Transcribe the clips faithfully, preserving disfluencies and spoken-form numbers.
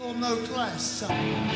No class.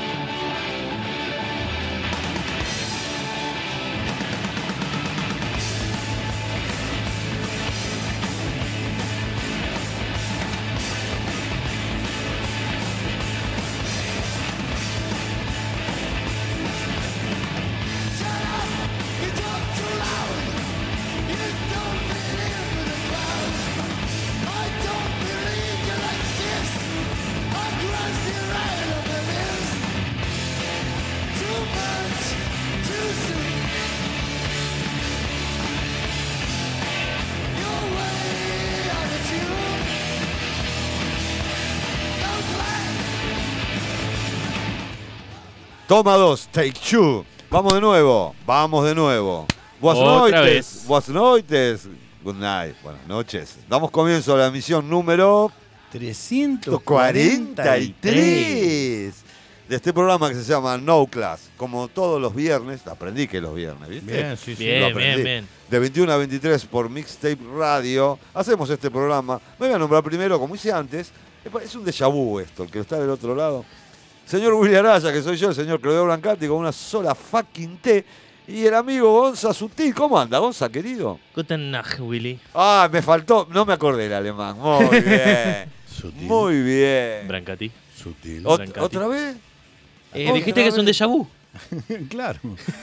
Toma dos, take two. Vamos de nuevo, vamos de nuevo. Buenas Otra noches, vez. buenas noches. Good night, buenas noches. Damos comienzo a la emisión número trescientos cuarenta cuarenta y y tres de este programa que se llama No Class. Como todos los viernes, aprendí que los viernes, ¿viste? Bien, sí, sí. Bien, Lo aprendí. bien, bien. De veintiuno a veintitrés por Mixtape Radio. Hacemos este programa. Me voy a nombrar primero, como hice antes. Es un déjà vu esto, el que está del otro lado. Señor Willy Araya, que soy yo, el señor Claudio Brancati, con una sola fucking T. Y el amigo Gonza Sutil. ¿Cómo anda, Gonza, querido? Guten Nacht, Willy. Ah, me faltó, no me acordé el alemán. Muy bien. Sutil. Muy bien. Brancati. Sutil. Ot- Brancati. ¿Otra vez? Eh, Otra dijiste que es un vez. déjà vu. Claro.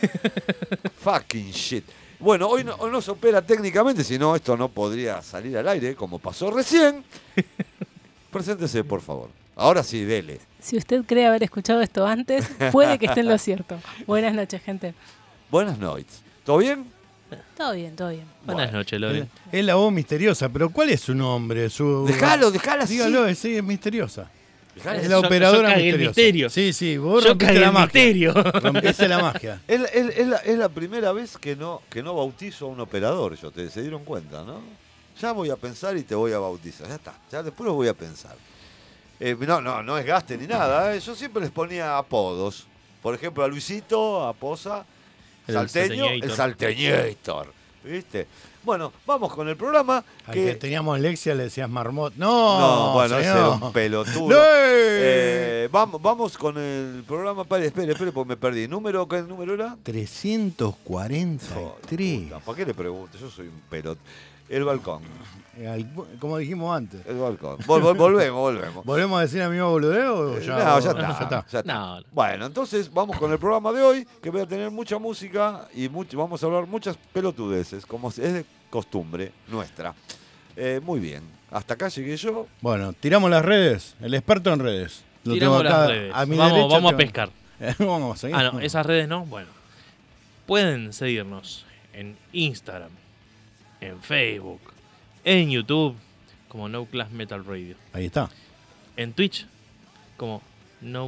Fucking shit. Bueno, hoy no, hoy no se opera técnicamente, si no, esto no podría salir al aire, como pasó recién. Preséntese, por favor. Ahora sí, dele. Si usted cree haber escuchado esto antes, puede que esté en lo cierto. Buenas noches, gente. Buenas noches. ¿Todo bien? Todo bien, todo bien. Buenas Bueno. noches, Lore. Es, es la voz misteriosa, pero ¿cuál es su nombre? Su... Dejalo, dejala así. Dígalo, sí, es misteriosa. Dejala Es así. la Yo- operadora yo cagué el misteriosa. misterio. Sí, sí, vos Yo rompiste cagué la el magia. misterio. Rompiste la magia. Es, la- es- es la, es la primera vez que no, que no bautizo a un operador, yo te, se dieron cuenta, ¿no? Ya voy a pensar y te voy a bautizar. Ya está, ya después lo voy a pensar. Eh, no, no, no es gaste ni nada. ¿eh? Yo siempre les ponía apodos. Por ejemplo, a Luisito, a Poza, El Salteño, el Salteñator. ¿Viste? Bueno, vamos con el programa. Al Que, que teníamos Lexia le decías marmot. No, no, bueno, ese era señor. un pelotudo. ¡No! Eh, vamos, vamos con el programa. Espere, espere, espere, porque me perdí. ¿Número, ¿Qué número era? trescientos cuarenta Joder, y tres. puta, ¿para qué le pregunto? Yo soy un pelot. El balcón. Al- Como dijimos antes. El balcón. Vol- vol- volvemos, volvemos. ¿Volvemos a decir a mi mismo boludeo o Eh, ya? no, ya o- está. ya está. No, no. Bueno, entonces vamos con el programa de hoy, que voy a tener mucha música y mucho, vamos a hablar muchas pelotudeces, como es de costumbre nuestra. Eh, muy bien. Hasta acá llegué yo. Bueno, tiramos las redes. El experto en redes. Lo Tiramos tengo acá las redes. a mi vamos derecha vamos a tengo- pescar. Vamos a seguir. Ah, no, esas redes no. Bueno. Pueden seguirnos en Instagram, en Facebook, en YouTube, como No Class Metal Radio. Ahí está. En Twitch, como No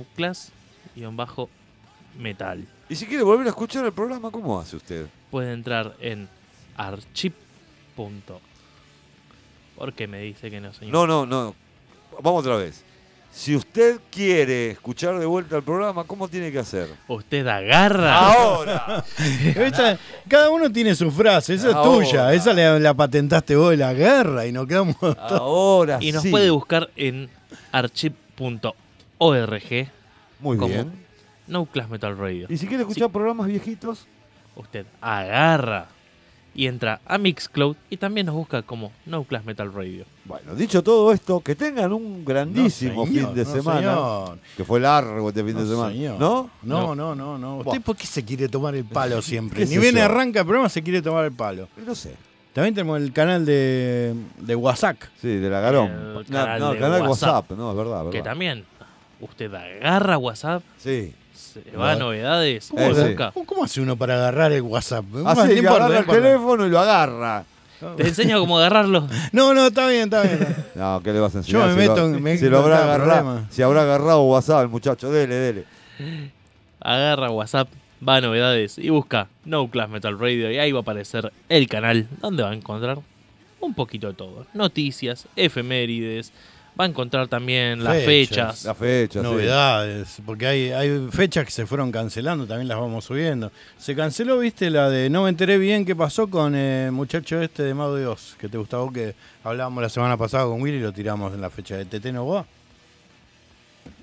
Class-Metal. Y si quiere volver a escuchar el programa, ¿cómo hace usted? Puede entrar en archive punto. ¿Por qué me dice que no, señor? No, no, no. Vamos otra vez. Si usted quiere escuchar de vuelta el programa, ¿cómo tiene que hacer? Usted agarra. ¡Ahora! Esa- cada uno tiene su frase, esa es Ahora. tuya, esa la, la patentaste vos, la guerra, y nos quedamos todos. Ahora Y nos sí. puede buscar en archive punto org Muy como bien. No Class Metal Radio. Y si quiere escuchar programas viejitos, Usted agarra y entra a Mixcloud y también nos busca como No Class Metal Radio. bueno, dicho todo esto, que tengan un grandísimo No, señor, fin de no, semana. señor. Que fue largo este fin de No, semana. señor. ¿No? No, no, no, no. ¿Usted Buah. por qué se quiere tomar el palo siempre? ¿Qué Ni sé bien yo? arranca el programa, se quiere tomar el palo. No sé. También tenemos el canal de, de WhatsApp. Sí, de la Garón. El No, canal no, el de canal WhatsApp. WhatsApp. No, es verdad, es Que verdad. también usted agarra WhatsApp, Sí. se va a No. novedades, Eh, sí. busca. ¿Cómo, cómo hace uno para agarrar el WhatsApp? Bueno, Así no que importa, agarra no el importa. teléfono y lo agarra. Te enseño cómo agarrarlo. No, no, está bien, está bien. No, ¿qué le vas a enseñar? Yo me Si meto lo, en- me si lo habrá encontraba agarrado, problemas. si habrá agarrado WhatsApp el muchacho, dele, dele. Agarra WhatsApp, va a novedades y busca No Class Metal Radio y ahí va a aparecer el canal donde va a encontrar un poquito de todo. Noticias, efemérides, va a encontrar también las Fechas. fechas. La fecha, sí. Novedades, porque hay, hay fechas que se fueron cancelando, también las vamos subiendo. Se canceló, viste, la de no me enteré bien qué pasó con el muchacho este de Mago de Oz, que te gustaba vos, que hablábamos la semana pasada con Willy y lo tiramos en la fecha de Teteno Boa.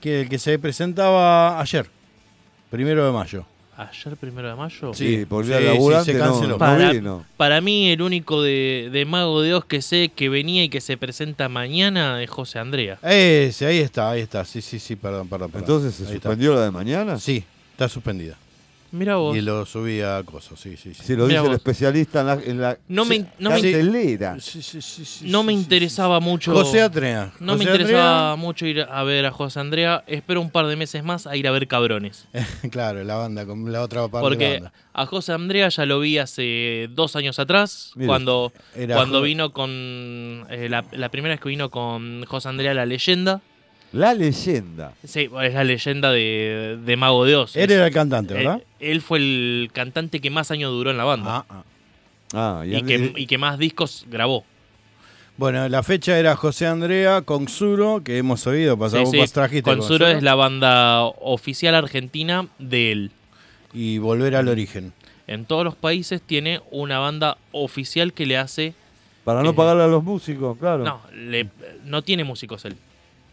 que el que se presentaba ayer, primero de mayo. Ayer, primero de mayo. Sí, Sí, volvió sí, al laburante, sí, se no, canceló. no Para, vino. para mí, el único de, de Mago de Oz que sé que venía y que se presenta mañana es José Andrea. Ese, ahí está, ahí está. Sí, sí, sí, perdón, perdón. perdón. Entonces se Ahí está. suspendió la de mañana. Sí, está suspendida. Mira vos. Y lo subí a cosas, sí, sí, sí. Si lo Mirá dice el vos. especialista en la, en la No me, no me, cartelera. Sí, sí, sí, sí, no me sí, sí, interesaba mucho. sí. José Andrea. No me José interesaba mucho ir a ver a José Andrea. Espero un par de meses más a ir a ver Cabrones. Andrea. Claro, la banda, con la otra parte de la Porque banda. a José Andrea ya lo vi hace dos años atrás, Mire, cuando, era cuando jo- vino con... eh, la, la primera vez que vino con José Andrea La Leyenda. La leyenda. Sí, es la leyenda de, de Mago de Oz. Él Es- era el cantante, ¿verdad? Él, él fue el cantante que más años duró en la banda. Ah, ah. Ah, y, que, y que más discos grabó. Bueno, la fecha era José Andrea con Xuro, que hemos oído, pasamos Sí, sí. vos trajiste Con con Suro Xuro, es la banda oficial argentina de él. y volver al origen. En todos los países tiene una banda oficial que le hace... Para no Eh, pagarle a los músicos, claro. No, le, no tiene músicos él.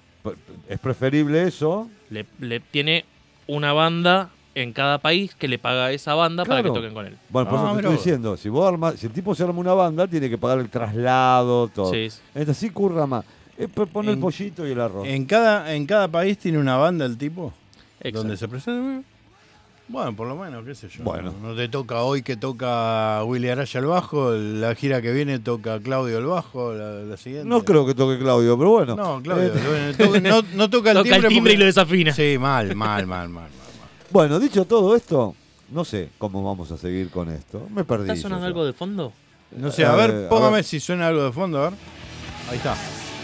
Es preferible eso. Le, le tiene una banda en cada país que le paga a esa banda para que Claro. toquen con él. Bueno, por Ah, eso te mirá estoy vos. diciendo, si vos arma- si el tipo se arma una banda, tiene que pagar el traslado, todo. Sí, sí. Entonces sí curra más. Es p- poner el En- pollito y el arroz. En cada, en cada país tiene una banda el tipo, Exacto. donde se presenta. Bueno, por lo menos, qué sé yo. Bueno. No, no te toca hoy que toca Willy Araya el bajo, la gira que viene toca Claudio el bajo, la, la siguiente. No creo que toque Claudio, pero bueno. No, Claudio, Eh, lo- to- no, no toca el Toca timbre. el timbre y porque- lo desafina. Sí, mal, mal, mal, mal, mal. mal. Bueno, dicho todo esto, no sé cómo vamos a seguir con esto. Me perdí. ¿Está yo sonando ya. algo de fondo? No sé, a ver, Eh, a póngame ver. si suena algo de fondo, a ver. Ahí está.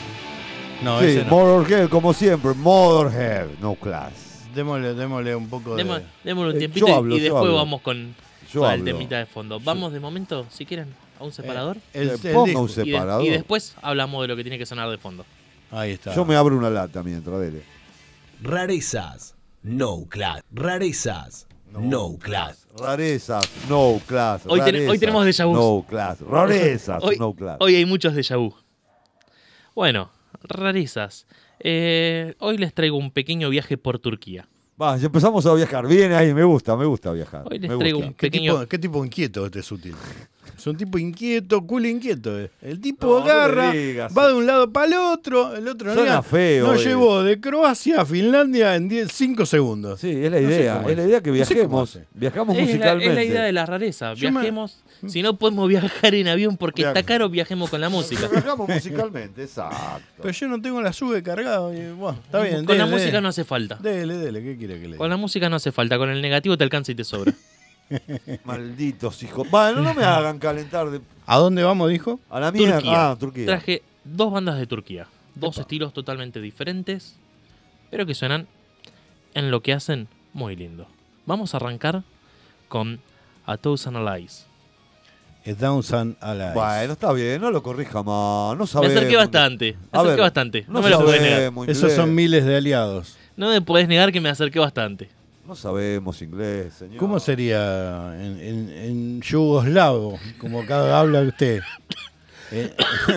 No, Sí, ese no. Motorhead, como siempre. Motorhead, no class. Démosle, démosle un poco de... Demo- Démosle un Eh, tiempito yo y- hablo, y yo después hablo. vamos con, Yo con el hablo. temita de fondo. Vamos de momento, si quieren, a un separador. El, Eh, el ponga disco. un y, de- separador. y después hablamos de lo que tiene que sonar de fondo. Ahí está. Yo me abro una lata mientras, dele. Rarezas, no class. Rarezas, no class. Rarezas, no class. Hoy ten- Rarezas, hoy tenemos déjà vus. No class. Rarezas, Hoy, no class. hoy hay muchos déjà vu. Bueno, rarezas. Eh, hoy les traigo un pequeño viaje por Turquía. Va, ya empezamos a viajar. Bien ahí, me gusta, me gusta viajar. Hoy les me traigo gusta. un ¿Qué, pequeño... tipo, qué tipo inquieto este es útil. Es un tipo inquieto, culo inquieto. eh. El tipo No, no le agarra, digas. va de un lado para el otro, el otro Suena mira, feo, nos eh. llevó de Croacia a Finlandia en cinco segundos. Sí, es la No sé idea. cómo es la es. idea que No sé cómo viajemos. hace. Viajamos Es la, musicalmente. es la idea de la rareza. Yo me- Viajemos. Si no podemos viajar en avión porque Viaja. está caro, viajemos con la música. Viajamos musicalmente, exacto. Pero yo no tengo la sube cargada. y, bueno, está bien. Con la dele, música dele. no hace falta. Dele, dele, ¿qué quiere que le Con diga? la música no hace falta. Con el negativo te alcanza y te sobra. Malditos hijos. Bueno, no me hagan calentar de... ¿A dónde vamos, dijo? a la mierda. Turquía. Ah, Turquía. Traje dos bandas de Turquía. Dos estilos totalmente diferentes, pero que suenan en lo que hacen muy lindo. Vamos a arrancar con A Thousand Lies. A Thousand Alive. Bueno, está bien, no lo corrija más. No Me sabemos. acerqué bastante. Me A acerqué ver, bastante. No, No, me lo podés negar. sabemos Esos inglés. son miles de aliados. No me podés negar que me acerqué bastante. No sabemos inglés, señor. ¿Cómo sería en, en, en yugoslavo, como cada habla usted? Eh,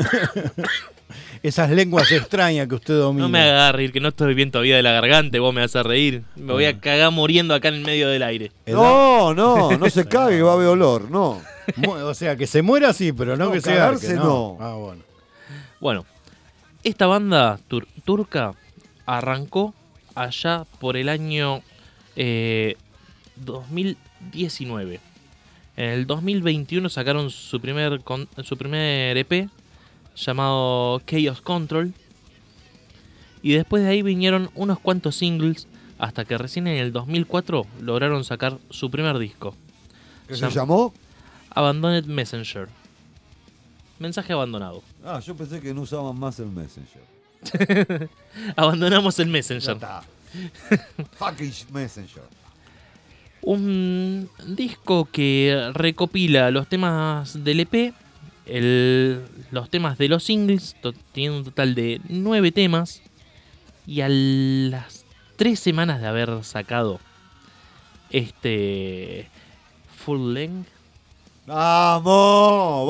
Esas lenguas extrañas que usted domina. No me agarre, el que no estoy bien todavía de la garganta y vos me haces reír. Me voy a cagar muriendo acá en el medio del aire. Edad- No, no, no se cague que va a haber olor, no. Mu- O sea, que se muera sí, pero no, No, que se cagarse garque, no. Ah, bueno. Bueno, esta banda tur- turca arrancó allá por el año eh, dos mil diecinueve. En el dos mil veintiuno sacaron su primer, con- su primer E P llamado Chaos Control. Y después de ahí vinieron unos cuantos singles hasta que recién en el dos mil cuatro lograron sacar su primer disco, ¿Qué Llam- se llamó? Abandoned Messenger. Mensaje abandonado. Ah, yo pensé que no usaban más el Messenger. Abandonamos el Ya Messenger. está. Fucking Messenger. Un disco que recopila los temas del E P, el- los temas de los singles, to- tiene un total de nueve temas. Y a las tres semanas de haber sacado este full length, ¡Vamos!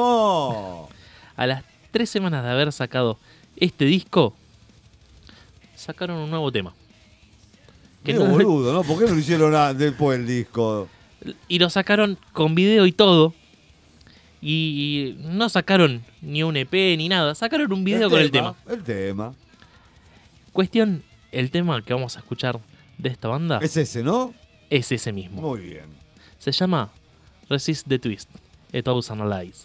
¡Vamos! a las tres semanas de haber sacado este disco, sacaron un nuevo tema. Que Qué no- boludo, ¿no? ¿Por qué no lo hicieron a- después el disco? y lo sacaron con video y todo. Y no sacaron ni un E P ni nada. Sacaron un video con el tema. El tema. Cuestión, el tema que vamos a escuchar de esta banda Es ese, ¿no? es ese mismo. Muy bien. Se llama Resist the Twist, A Thousand Lies.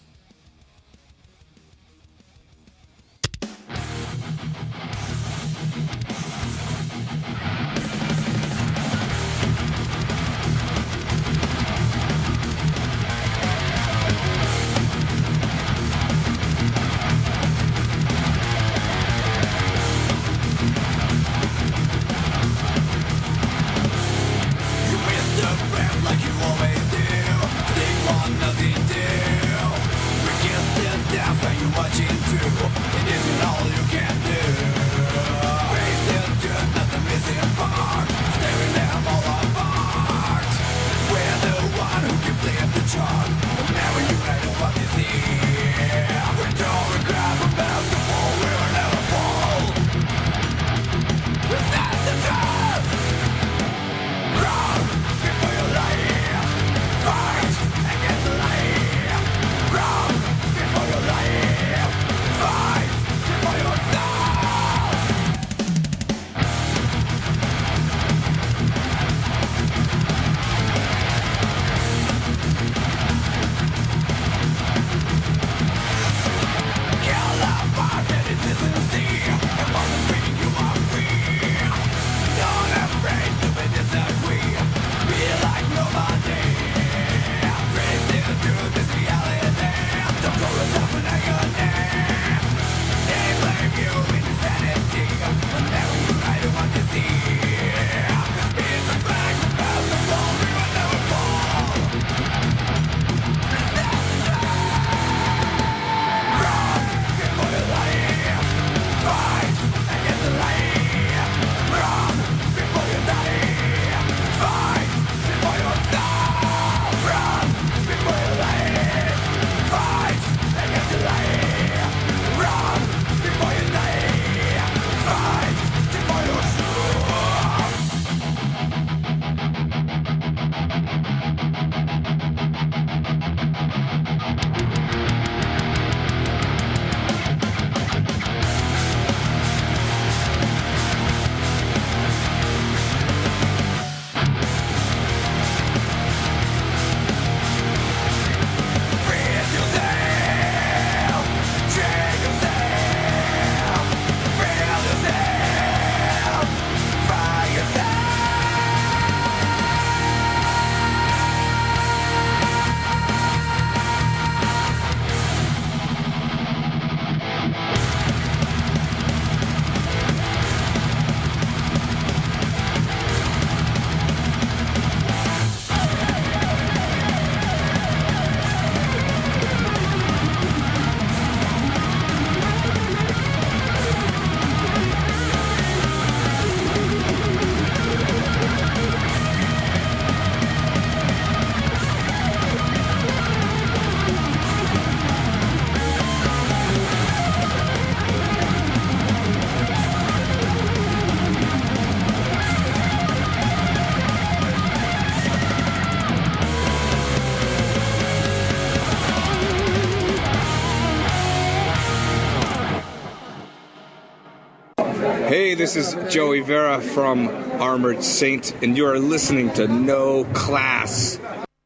Hey, this is Joey Vera from Armored Saint, and you are listening to No Class.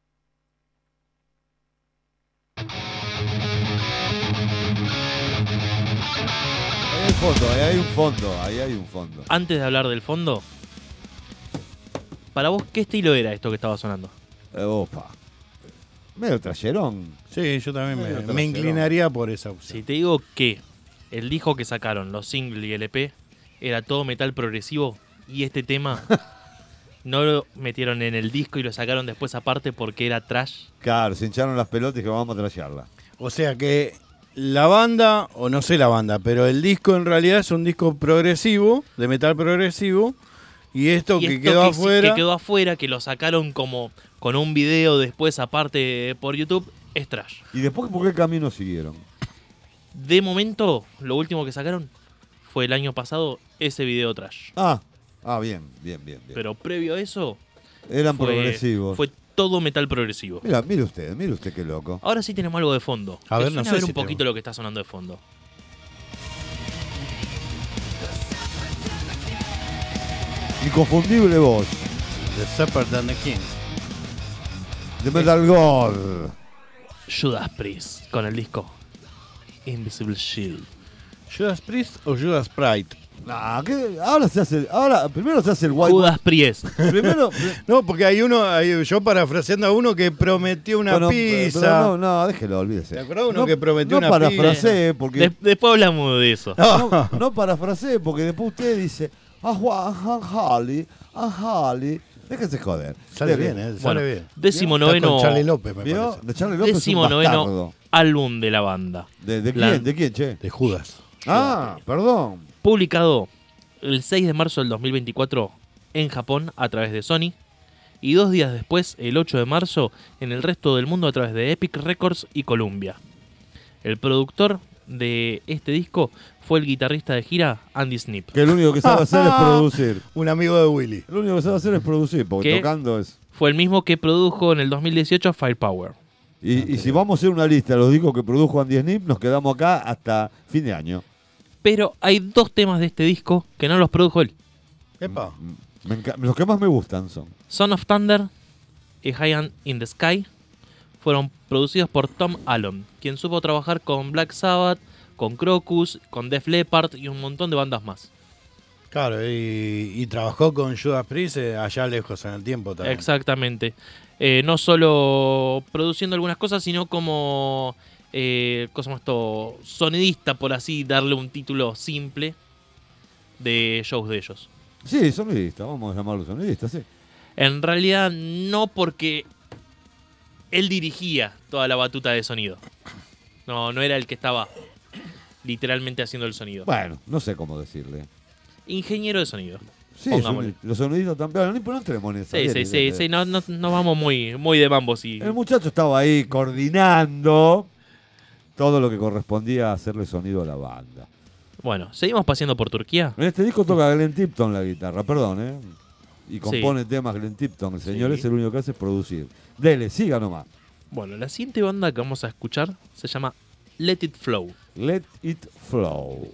Ahí hay fondo, ahí hay un fondo, ahí hay un fondo. Antes de hablar del fondo, para vos, ¿qué estilo era esto que estaba sonando? Eh, opa. Medio trayerón. Sí, yo también Medio me, trasero. me inclinaría por esa opción. Si te digo que el disco que sacaron, los singles y el E P, era todo metal progresivo, y este tema no lo metieron en el disco y lo sacaron después aparte porque era trash. Claro, se hincharon las pelotas y que vamos a trashearla. O sea que la banda, o no sé la banda, pero el disco en realidad es un disco progresivo, de metal progresivo, y esto Y que esto quedó que sí- afuera... que quedó afuera, que lo sacaron como con un video después aparte por YouTube, es trash. ¿Y después por qué camino siguieron? De momento, lo último que sacaron fue el año pasado ese video trash. Ah, ah, bien, bien, bien. bien. Pero previo a eso, Eran fue, progresivos. fue todo metal progresivo. Mira, mire usted, mire usted qué loco. Ahora sí tenemos algo de fondo. A ¿Te ver, no suena sé ver si un poquito tengo. lo que está sonando de fondo? Inconfundible voz. The Shepherd and the King. De Metal Gold. Judas Priest con el disco Invisible Shield. ¿Judas Priest o Judas Pride? Nah, ¿qué? Ahora se hace. Ahora, primero se hace el white. Judas Priest. Primero. No, porque hay uno, hay- yo parafraseando a uno que prometió una Bueno, pizza. pero no, no, déjelo, olvídese. ¿Te acordás uno no, que prometió no una parafraseé, porque. De- después hablamos de eso. No. No, no parafraseé, porque después usted dice. Ah, Juan, ah, Harley, ah, Harley. Déjese joder. Sale Dele. bien, ¿eh? Sale Bueno, bien. décimo Está noveno, con Charlie López, me ¿Vio? parece. De Charlie López décimo es un noveno bastardo. álbum de la banda. ¿De, de La- quién? ¿De quién, che? De Judas. Ah, perdón. Publicado el seis de marzo del dos mil veinticuatro en Japón a través de Sony. Y dos días después, el ocho de marzo, en el resto del mundo a través de Epic Records y Columbia. El productor de este disco fue el guitarrista de gira Andy Snip. Que lo único que sabe hacer es producir. Un amigo de Willy. Lo único que sabe hacer es producir, porque ¿Qué? tocando es. Fue el mismo que produjo en el dos mil dieciocho Firepower. Y, y si vamos a hacer una lista de los discos que produjo Andy Snip, nos quedamos acá hasta fin de año. Pero hay dos temas de este disco que no los produjo él. Epa. Me enca- los que más me gustan son. Son of Thunder y High and in the Sky fueron producidos por Tom Allon, quien supo trabajar con Black Sabbath, con Crocus, con Def Leppard y un montón de bandas más. Claro, y, y trabajó con Judas Priest eh, allá lejos en el tiempo también. Exactamente. Eh, no solo produciendo algunas cosas, sino como eh, ¿cómo se llama esto? Sonidista, por así darle un título simple de shows de ellos. Sí, sonidista, vamos a llamarlo sonidista, sí. En realidad no, porque él dirigía toda la batuta de sonido. No, no era el que estaba literalmente haciendo el sonido. Bueno, no sé cómo decirle. Ingeniero de sonido. Sí, Pongámosle. soni- los sonidistas también. No, no entremos en esa. Sí, sí, Dele, sí, dele. sí, no, no, no vamos muy, muy de mambo, sí. El muchacho estaba ahí coordinando todo lo que correspondía a hacerle sonido a la banda. Bueno, seguimos paseando por Turquía. En este disco toca Glenn Tipton la guitarra, perdón, ¿eh? Y compone temas Glenn Tipton. El señor Sí. es el único que hace es producir. Dele, siga nomás. Bueno, la siguiente banda que vamos a escuchar se llama Let It Flow. Let It Flow.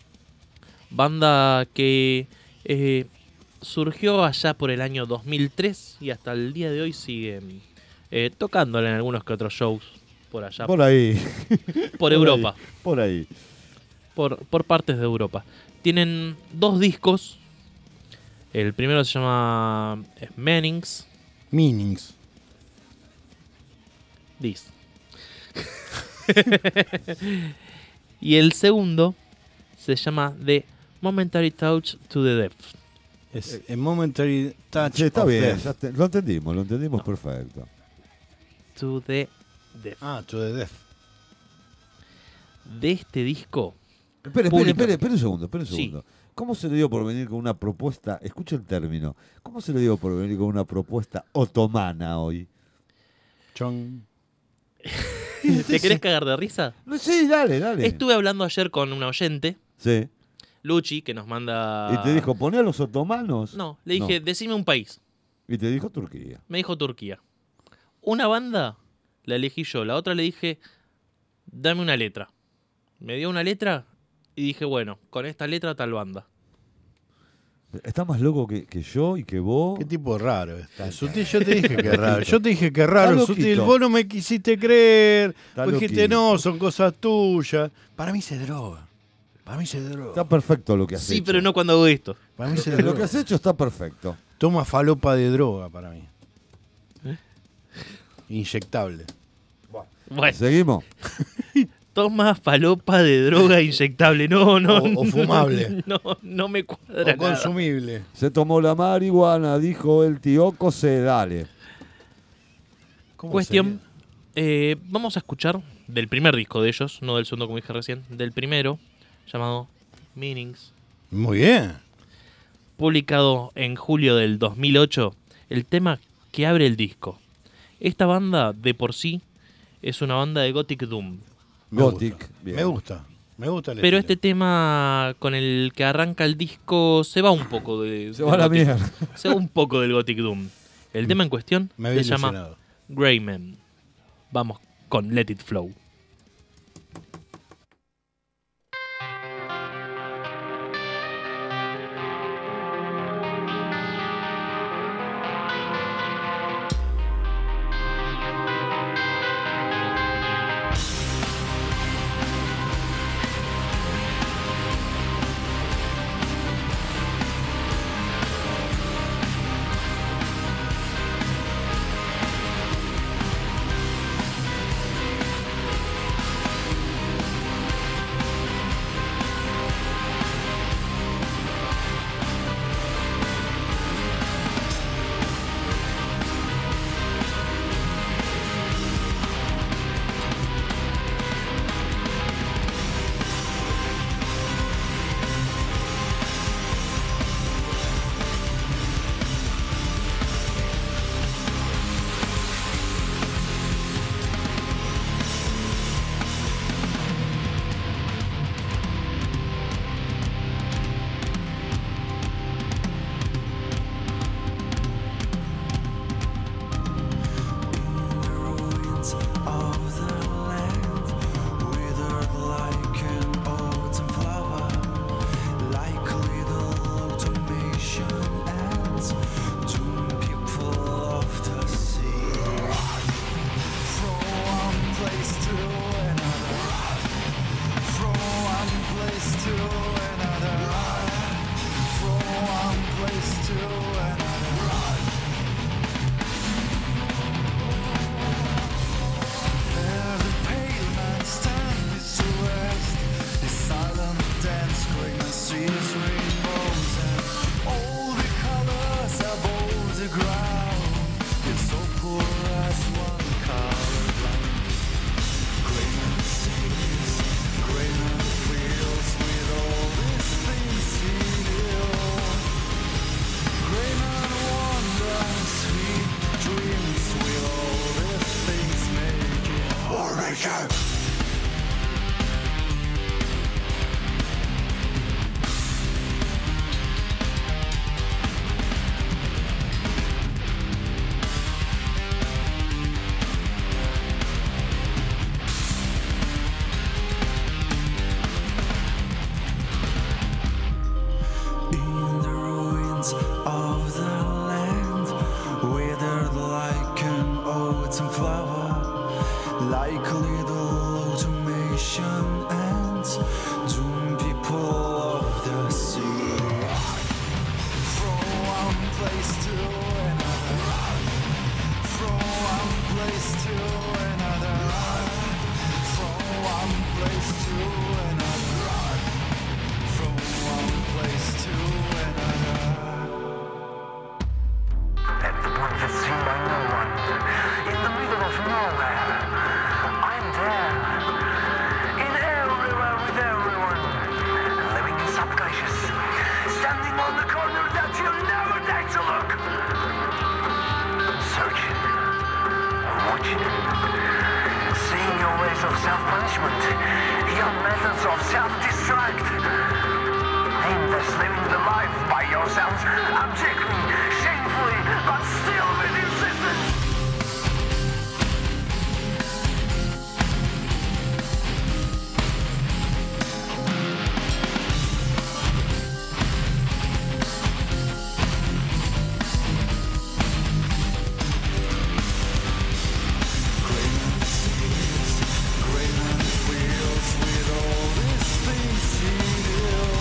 Banda que eh, surgió allá por el año dos mil tres y hasta el día de hoy siguen eh, tocándola en algunos que otros shows por allá, por, Por ahí. Europa, ahí, por ahí. por, por partes de Europa. Tienen dos discos. El primero se llama eh, Mannings. Meanings. This. Y el segundo se llama The Momentary Touch to the Depth. Es a momentary touch Sí, está of bien, death. ya te- lo entendimos, lo entendimos perfecto. To the Depth. Ah, to the death. De este disco, Espere, espere, Pública. espere, espere un segundo, espere un Sí. segundo. ¿Cómo se le dio por venir con una propuesta, escucha el término, ¿cómo se le dio por venir con una propuesta otomana hoy? Chon. ¿te querés cagar de risa? No, sí, dale, dale. Estuve hablando ayer con un oyente, Sí. Luchi, que nos manda... Y te dijo, poné a los otomanos. No, le dije, No. decime un país. Y te dijo Turquía. Me dijo Turquía. Una banda la elegí yo, la otra le dije, dame una letra. Me dio una letra y dije, bueno, con esta letra tal banda. Está más loco que, que yo y que vos. Qué tipo raro está. Sutil, yo te dije que es raro. Yo te dije que es raro, Está Sutil. loquito. Vos no me quisiste creer. Está Vos dijiste, loquito. no, son cosas tuyas. Para mí se droga. Para mí se droga. Está perfecto lo que has Sí, hecho. pero no cuando hago esto. Para mí se Lo que droga. has hecho está perfecto. Toma falopa de droga para mí. ¿Eh? Inyectable. Bueno, ¿Seguimos? toma falopa de droga inyectable. No, no. O- o fumable. No, no me cuadra O nada. consumible. Se tomó la marihuana, dijo el tioco, se dale. ¿Cómo Cuestión, eh, vamos a escuchar del primer disco de ellos, no del segundo como dije recién, del primero, llamado Meanings. sería? Muy bien. Publicado en julio del dos mil ocho, el tema que abre el disco. Esta banda, de por sí, es una banda de Gothic Doom. Me Gothic. gusta. Bien. Me gusta. Me gusta el Pero estilo. este tema con el que arranca el disco se va un poco de. Se va a la del Gothic- mierda. Se va un poco del Gothic Doom. El tema en cuestión Me había se llama ilusionado. Greyman. Vamos con Let It Flow.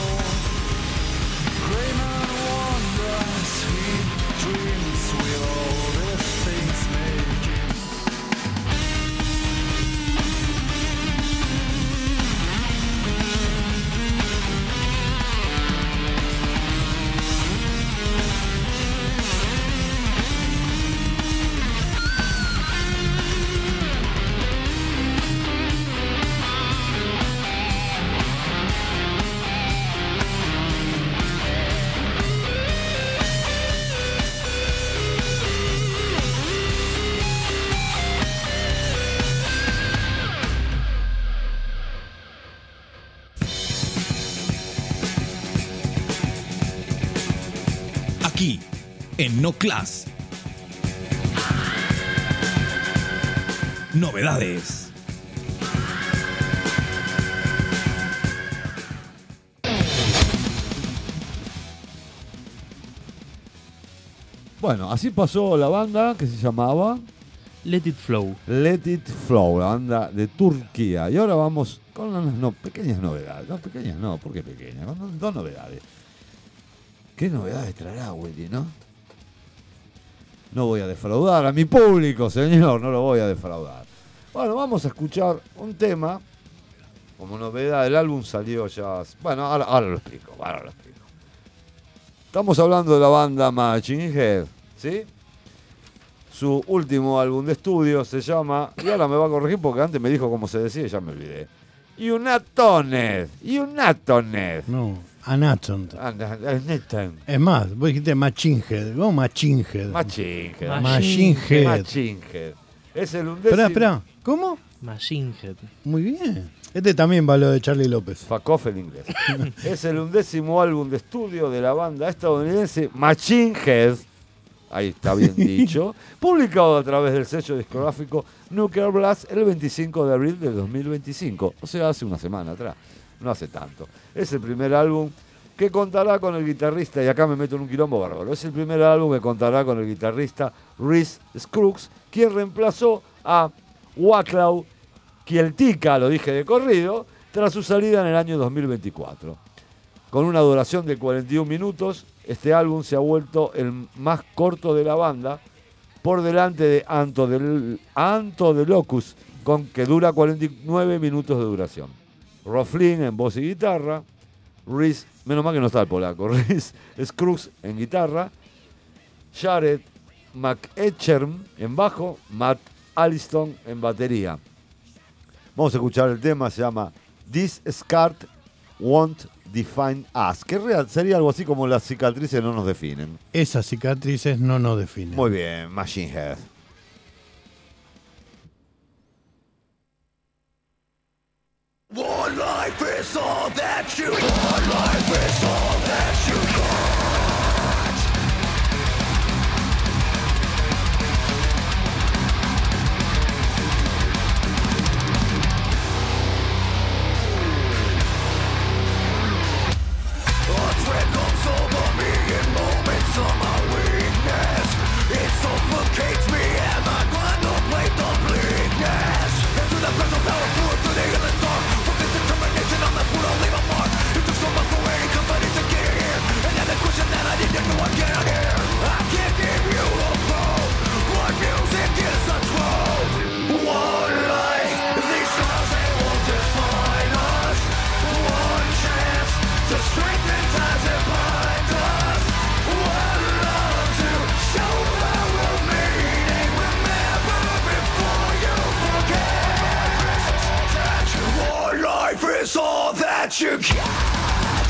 Greyman wonders, sweet dreams will en No Class. Novedades. Bueno, así pasó la banda que se llamaba Let It Flow. Let It Flow, la banda de Turquía. Y ahora vamos con unas no, pequeñas novedades. No, pequeñas no, ¿por qué pequeñas? Con dos novedades. ¿Qué novedades traerá Willy, no? No voy a defraudar a mi público, señor, no lo voy a defraudar. Bueno, vamos a escuchar un tema. Como novedad, el álbum salió ya... Bueno, ahora, ahora lo explico, ahora lo explico. Estamos hablando de la banda Machine Head, ¿sí? Su último álbum de estudio se llama... Y ahora me va a corregir porque antes me dijo cómo se decía y ya me olvidé. Unatoned. Unatoned. No, Anaton. Anaton. Es más, vos dijiste Machine Head. ¿Cómo Machine Head? Machine Head. Machine Head. Machine Head. Es el undécimo... Espera, espera. ¿Cómo? Machine Head. Muy bien. Este también va lo de Charlie López. Fuck off el inglés. Es el undécimo álbum de estudio de la banda estadounidense Machine Head. Ahí está bien dicho. Publicado a través del sello discográfico Nuclear Blast el veinticinco de abril del dos mil veinticinco. O sea, hace una semana atrás. No hace tanto. Es el primer álbum que contará con el guitarrista, y acá me meto en un quilombo bárbaro, es el primer álbum que contará con el guitarrista Rhys Scruggs, quien reemplazó a Waclaw Kieltika, lo dije de corrido, tras su salida en el año dos mil veinticuatro. Con una duración de cuarenta y un minutos, este álbum se ha vuelto el más corto de la banda, por delante de Anto de, Anto de Locus, con, que dura cuarenta y nueve minutos de duración. Rob Flynn en voz y guitarra, Rhys, menos mal que no está el polaco, Rhys Scruggs en guitarra, Jared McEachern en bajo, Matt Alliston en batería. Vamos a escuchar el tema, se llama This Scar Won't Define Us, que real, sería algo así como las cicatrices no nos definen. Esas cicatrices no nos definen. Muy bien, Machine Head. One life is all that you One life is all that you got. A threat comes over me in moments of my weakness. It suffocates me and I contemplate the bleakness. Into the present power fluid through the endless dark. Determination, I'm not gonna leave a mark. It took so much for any company to get here. And then the question that I didn't know I can't hear. I can't give you a probe. What music is the truth? One life, these stars they won't define us. One chance to strengthen ties that bind us. One love to show our meaning. Remember before you forget. One life is all that you got.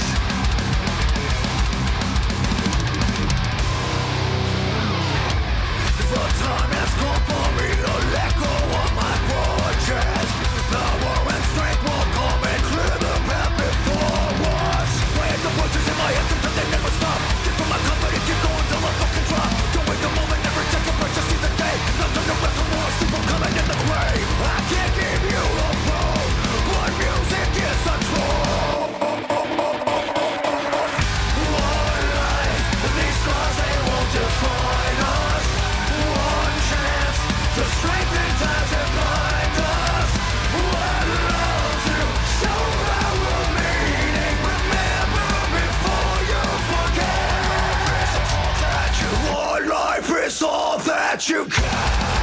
The time has come for me to let go of my grudges. Power and strength will come and clear the path before us. Playing the voices in my head, sometimes they never stop. Get from my company, keep going till I fucking drop. Don't wait the moment, never take a break, just see the day. Not to know what's more, sleep, I'm coming in the grave. I can't give you a probe. What music is the truth? One life, these scars they won't define us. One chance to strengthen ties that bind us. One love to show our meaning. Remember before you forget. One life is all that you got.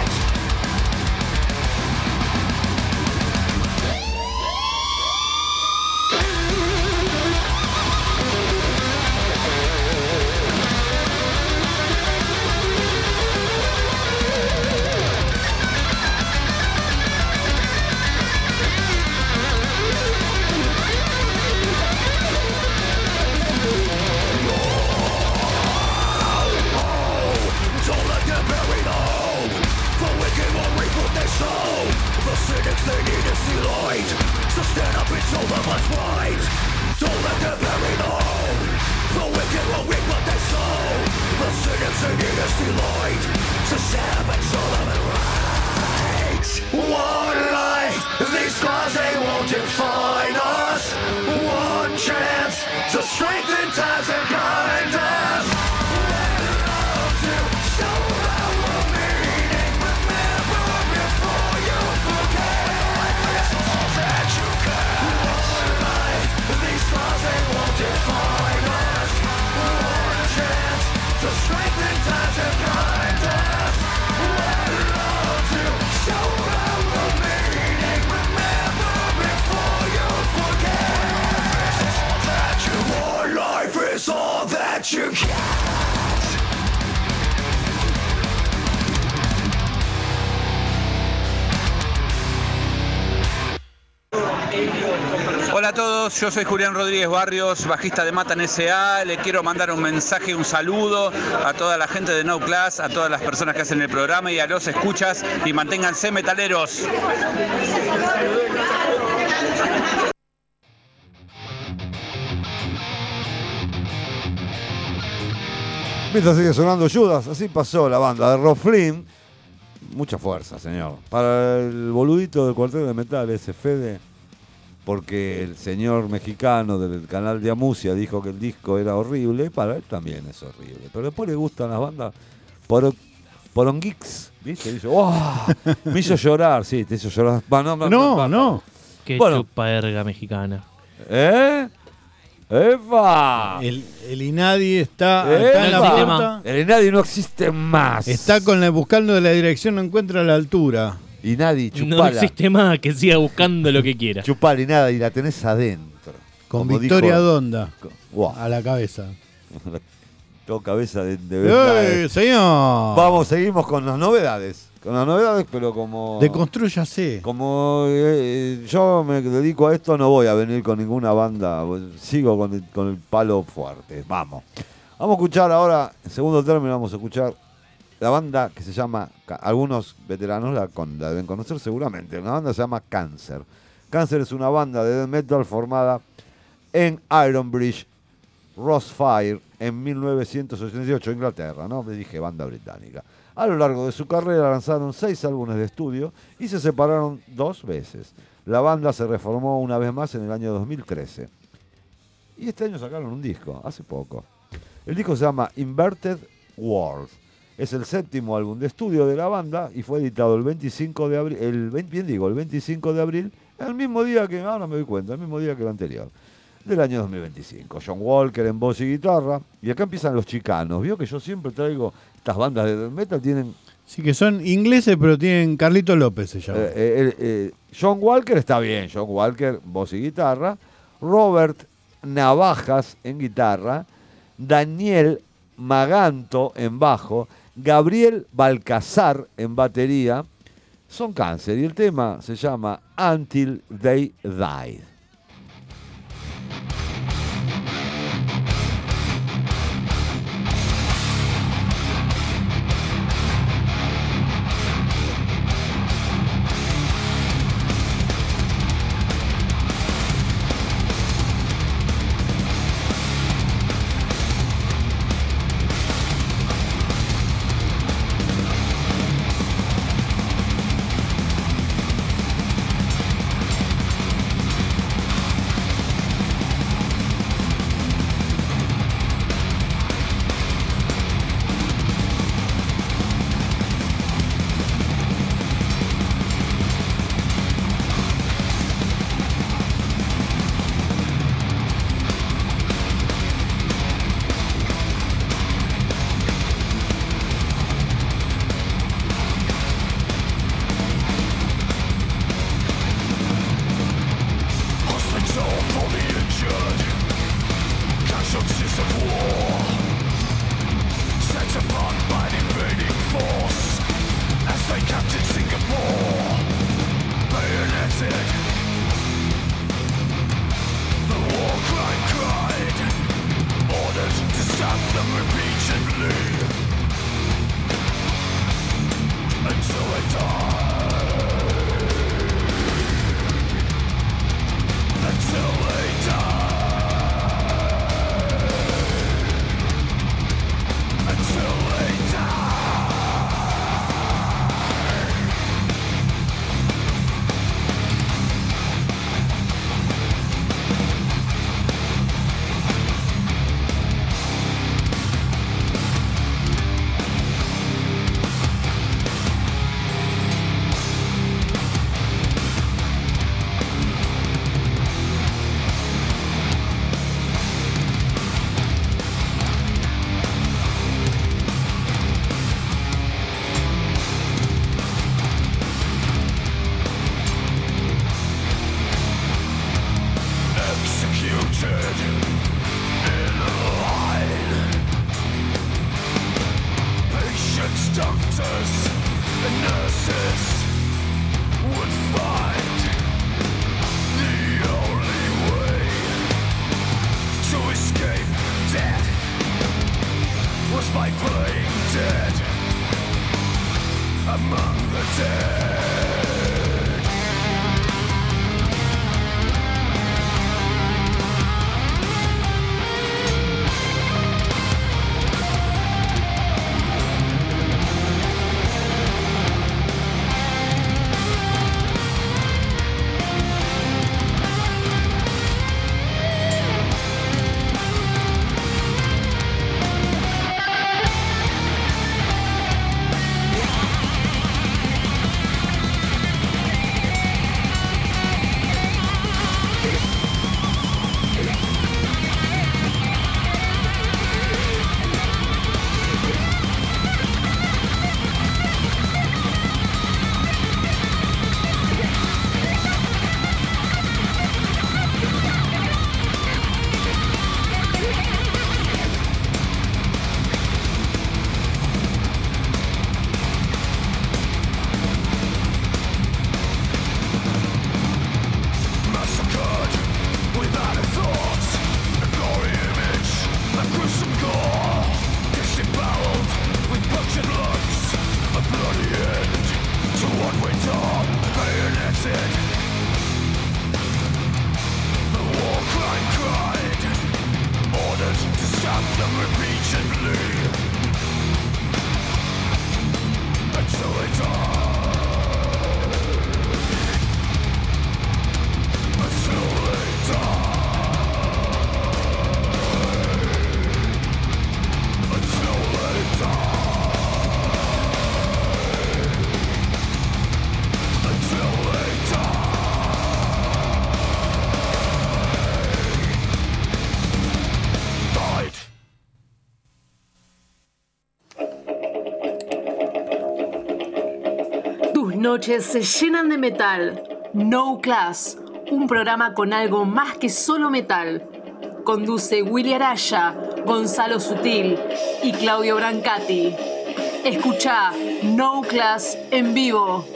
Don't let them bury the hope. The wicked will reap what they sow. The cynics, they need to see light. So stand up and show them what's right. Don't let them bury the hope. The wicked will reap what they sow. The cynics, singing as Deloitte to savage all of it right. One life, these scars they won't define us. One chance to strengthen ties and bind us. Love to show our meaning. Remember before you forget. It's all that you can. One life, these scars they won't define us. One chance to strengthen ties and bind us. Love to show our meaning. Remember before you forget. It's all that you want. Life is all that you get. Hola a todos, yo soy Julián Rodríguez Barrios, bajista de Matan S A. Le quiero mandar un mensaje, un saludo a toda la gente de No Class, a todas las personas que hacen el programa y a los escuchas, y manténganse metaleros. Mientras sigue sonando Judas, así pasó la banda de Rob Flynn. Mucha fuerza, señor. Para el boludito del cuarteto de metal, ese Fede, porque el señor mexicano del canal de Amusia dijo que el disco era horrible, para él también es horrible. Pero después le gustan las bandas por, poronguix, ¿viste? Dice, ¡oh! Me hizo llorar, sí, te hizo llorar. Va, no, no, No, va, no. Qué Bueno. chupaerga mexicana. ¿Eh? ¡Epa! El, el Inadi está acá en la ¡Epa! puerta. El Inadi no existe más. Está con la, buscando la dirección, no encuentra la altura. Inadi, No chupala. existe más, que siga buscando lo que quiera. Chupala Inadi, y la tenés adentro. Con Como Victoria dijo- Donda Wow. a la cabeza. Todo cabeza de, de verdad. ¡Eh, señor! Vamos, seguimos con las novedades. Con las novedades, pero como. Deconstrúyase. Como eh, yo me dedico a esto, no voy a venir con ninguna banda. Sigo con el, con el palo fuerte. Vamos. Vamos a escuchar ahora, en segundo término, vamos a escuchar la banda que se llama. Algunos veteranos la, con, la deben conocer seguramente. Una banda que se llama Cancer. Cancer es una banda de death metal formada en Ironbridge, Rossfire, en mil novecientos ochenta y ocho, Inglaterra, ¿no? Me dije banda británica. A lo largo de su carrera lanzaron seis álbumes de estudio y se separaron dos veces. La banda se reformó una vez más en el año dos mil trece. Y este año sacaron un disco, hace poco. El disco se llama Inverted World. Es el séptimo álbum de estudio de la banda y fue editado el veinticinco de abril, el veinte, bien digo, el veinticinco de abril, el mismo día que, ahora me doy cuenta, el mismo día que el anterior, del año dos mil veinticinco. John Walker en voz y guitarra. Y acá empiezan los chicanos. Vio que yo siempre traigo estas bandas de death metal, tienen... Sí, que son ingleses, pero tienen Carlito López, se llama. Eh, eh, eh, John Walker está bien, John Walker, voz y guitarra. Robert Navajas en guitarra. Daniel Maganto en bajo. Gabriel Balcazar en batería. Son Cáncer y el tema se llama Until They Died. masses would find the only way to escape death was by playing dead among the dead. Noches se llenan de metal. No Class, un programa con algo más que solo metal. Conduce Willy Araya, Gonzalo Sutil y Claudio Brancati. Escucha No Class en vivo.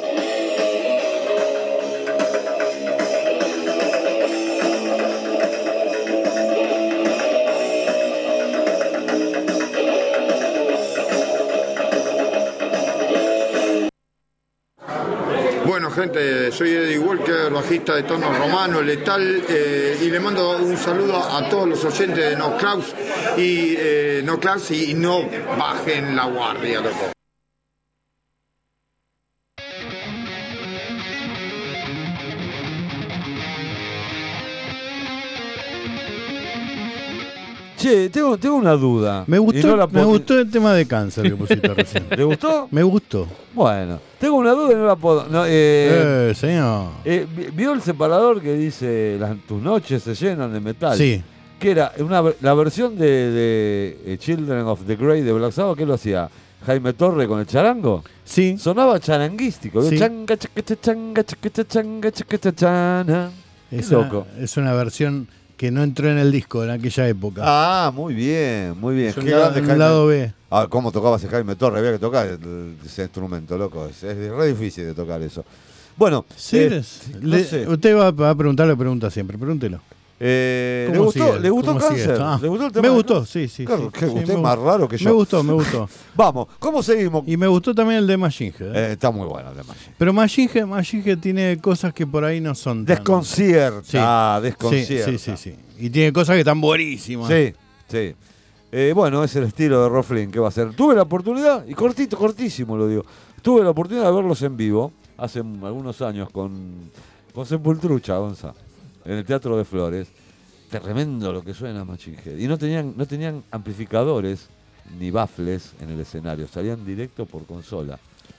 Bueno, gente, soy Eddie Walker, bajista de Tono Romano, Letal, eh, y le mando un saludo a todos los oyentes de No Claus y eh, No Claus y no bajen la guardia, loco. Che, tengo, tengo una duda. Me gustó, no la me pod- gustó el tema de cáncer que pusiste recién. ¿Le gustó? Me gustó. Bueno, tengo una duda y no la puedo. No, eh, Eh, señor. eh, vi- ¿Vio el separador que dice las, tus noches se llenan de metal? Sí. Que era una, ver- la versión de, de eh, Children of the Grey de Black Sabbath, ¿qué lo hacía? Jaime Torre con el charango. Sí. Sonaba charanguístico. ¿vio? Sí. Changa, chaqueta, changa, chaqueta, changa, chaqueta, chana. Qué Es una, loco. es una versión que no entró en el disco en aquella época. Ah, muy bien, muy bien. Es un Qué lado- grande un Jaime. lado B. Ah, cómo tocaba ese Jaime Torre, había que tocar el- ese instrumento, loco. Es, es re difícil de tocar eso. Bueno, Sí, eh, es- no le- sé. usted va, va a preguntar, le pregunta siempre. Pregúntelo. Eh, ¿Le ¿Cómo gustó, sigue? ¿le gustó ¿Cómo sigue Cáncer? esto? Ah, ¿Le gustó el tema me de gustó, Cáncer? sí, sí. Qué, sí, qué sí, usted me es más gustó. raro que yo. Me gustó, me gustó. Vamos, ¿cómo seguimos? Y me gustó también el de Machine Head. Eh, está muy bueno el de Machine. Pero Machine Head, Machine Head tiene cosas que por ahí no son tan... Desconcierta, Sí. ah, Sí, desconcierta. sí, sí, sí. Y tiene cosas que están buenísimas. Sí, sí. Eh, bueno, es el estilo de Rob Flynn, ¿qué va a hacer? Tuve la oportunidad, y cortito, cortísimo lo digo, tuve la oportunidad de verlos en vivo hace m- algunos años con, con Sepultrucha, Gonza, en el Teatro de Flores. Tremendo lo que suena Machine Head. Y no tenían, no tenían amplificadores ni baffles en el escenario, salían directo por consola.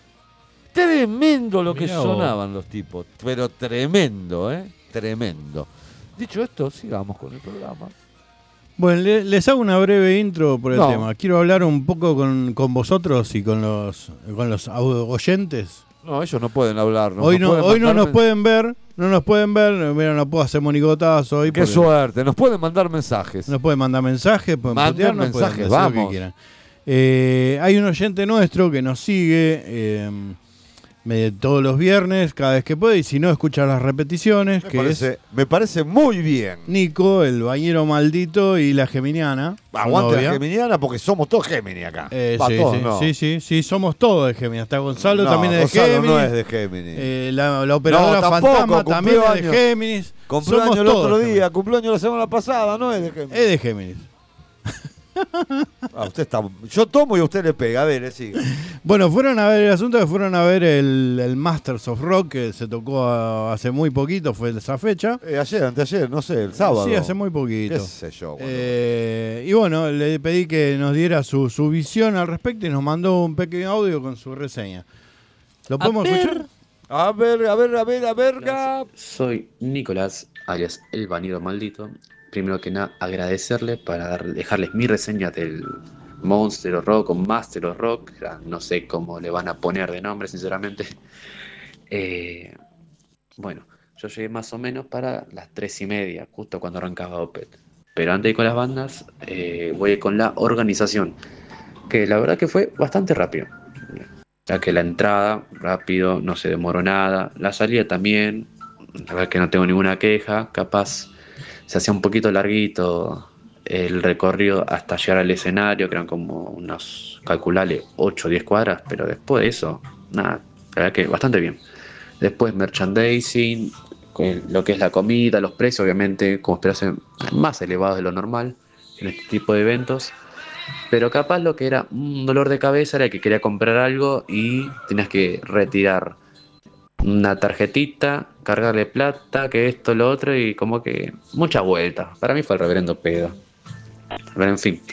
Tremendo lo que Mirá vos. sonaban los tipos, pero tremendo, ¿eh? Tremendo. Dicho esto, sigamos con el programa. Bueno, le- les hago una breve intro por el No. tema. Quiero hablar un poco con, con vosotros y con los, con los au- oyentes. No, ellos no pueden hablar. No, hoy no, pueden hoy no mandar nos men- pueden ver, no nos pueden ver, mira, no puedo hacer monigotazo hoy. Qué porque suerte, nos pueden mandar mensajes. Nos pueden mandar mensajes, pueden Manden putearnos, pueden mensajes, decir lo que vamos. quieran. Eh, hay un oyente nuestro que nos sigue, eh, Me, todos los viernes, cada vez que puede, y si no, escucha las repeticiones, Me que parece, es me parece muy bien. Nico, el bañero maldito y la geminiana. Aguante la geminiana porque somos todos Géminis acá. Eh, Va, sí, todos sí, no. sí, sí, sí, somos todos de Géminis. Hasta Gonzalo No, también es Gonzalo de Géminis. no es de Géminis. Eh, la, la operadora No, tampoco, fantasma también cumplió es de años. Géminis. Cumplió Somos año el todos otro Géminis. día, cumplió año la semana pasada, no es de Géminis. Es de Géminis. Ah, usted está, yo tomo y a usted le pega, a ver, eh, siga. Bueno, fueron a ver el asunto que fueron a ver el, el Masters of Rock, que se tocó a- hace muy poquito, fue esa fecha. Eh, ayer, anteayer, no sé, el sábado. Sí, hace muy poquito. Qué sé yo. Bueno. Eh, y bueno, le pedí que nos diera su, su visión al respecto y nos mandó un pequeño audio con su reseña. ¿Lo podemos escuchar? A ver, a ver, a ver, a verga. Soy Nicolás, alias El Bañero Maldito. Primero que nada, agradecerle para dar- dejarles mi reseña del Monster of Rock o Master of Rock. Ya no sé cómo le van a poner de nombre, sinceramente. Eh, bueno, yo llegué más o menos para las tres y media, justo cuando arrancaba Opeth. Pero antes de ir con las bandas, eh, voy con la organización, que la verdad que fue bastante rápido. Ya que la entrada, rápido, no se demoró nada. La salida también, la verdad que no tengo ninguna queja. Capaz se hacía un poquito larguito el recorrido hasta llegar al escenario, que eran como unos, calculale, ocho o diez cuadras, pero después de eso, nada, la verdad que bastante bien. Después merchandising, con lo que es la comida, los precios, obviamente, como esperase, más elevados de lo normal en este tipo de eventos. Pero capaz lo que era un dolor de cabeza era que quería comprar algo y tenías que retirar una tarjetita, cargarle plata, que esto, lo otro, y como que muchas vueltas. Para mí fue el reverendo pedo. Pero en fin,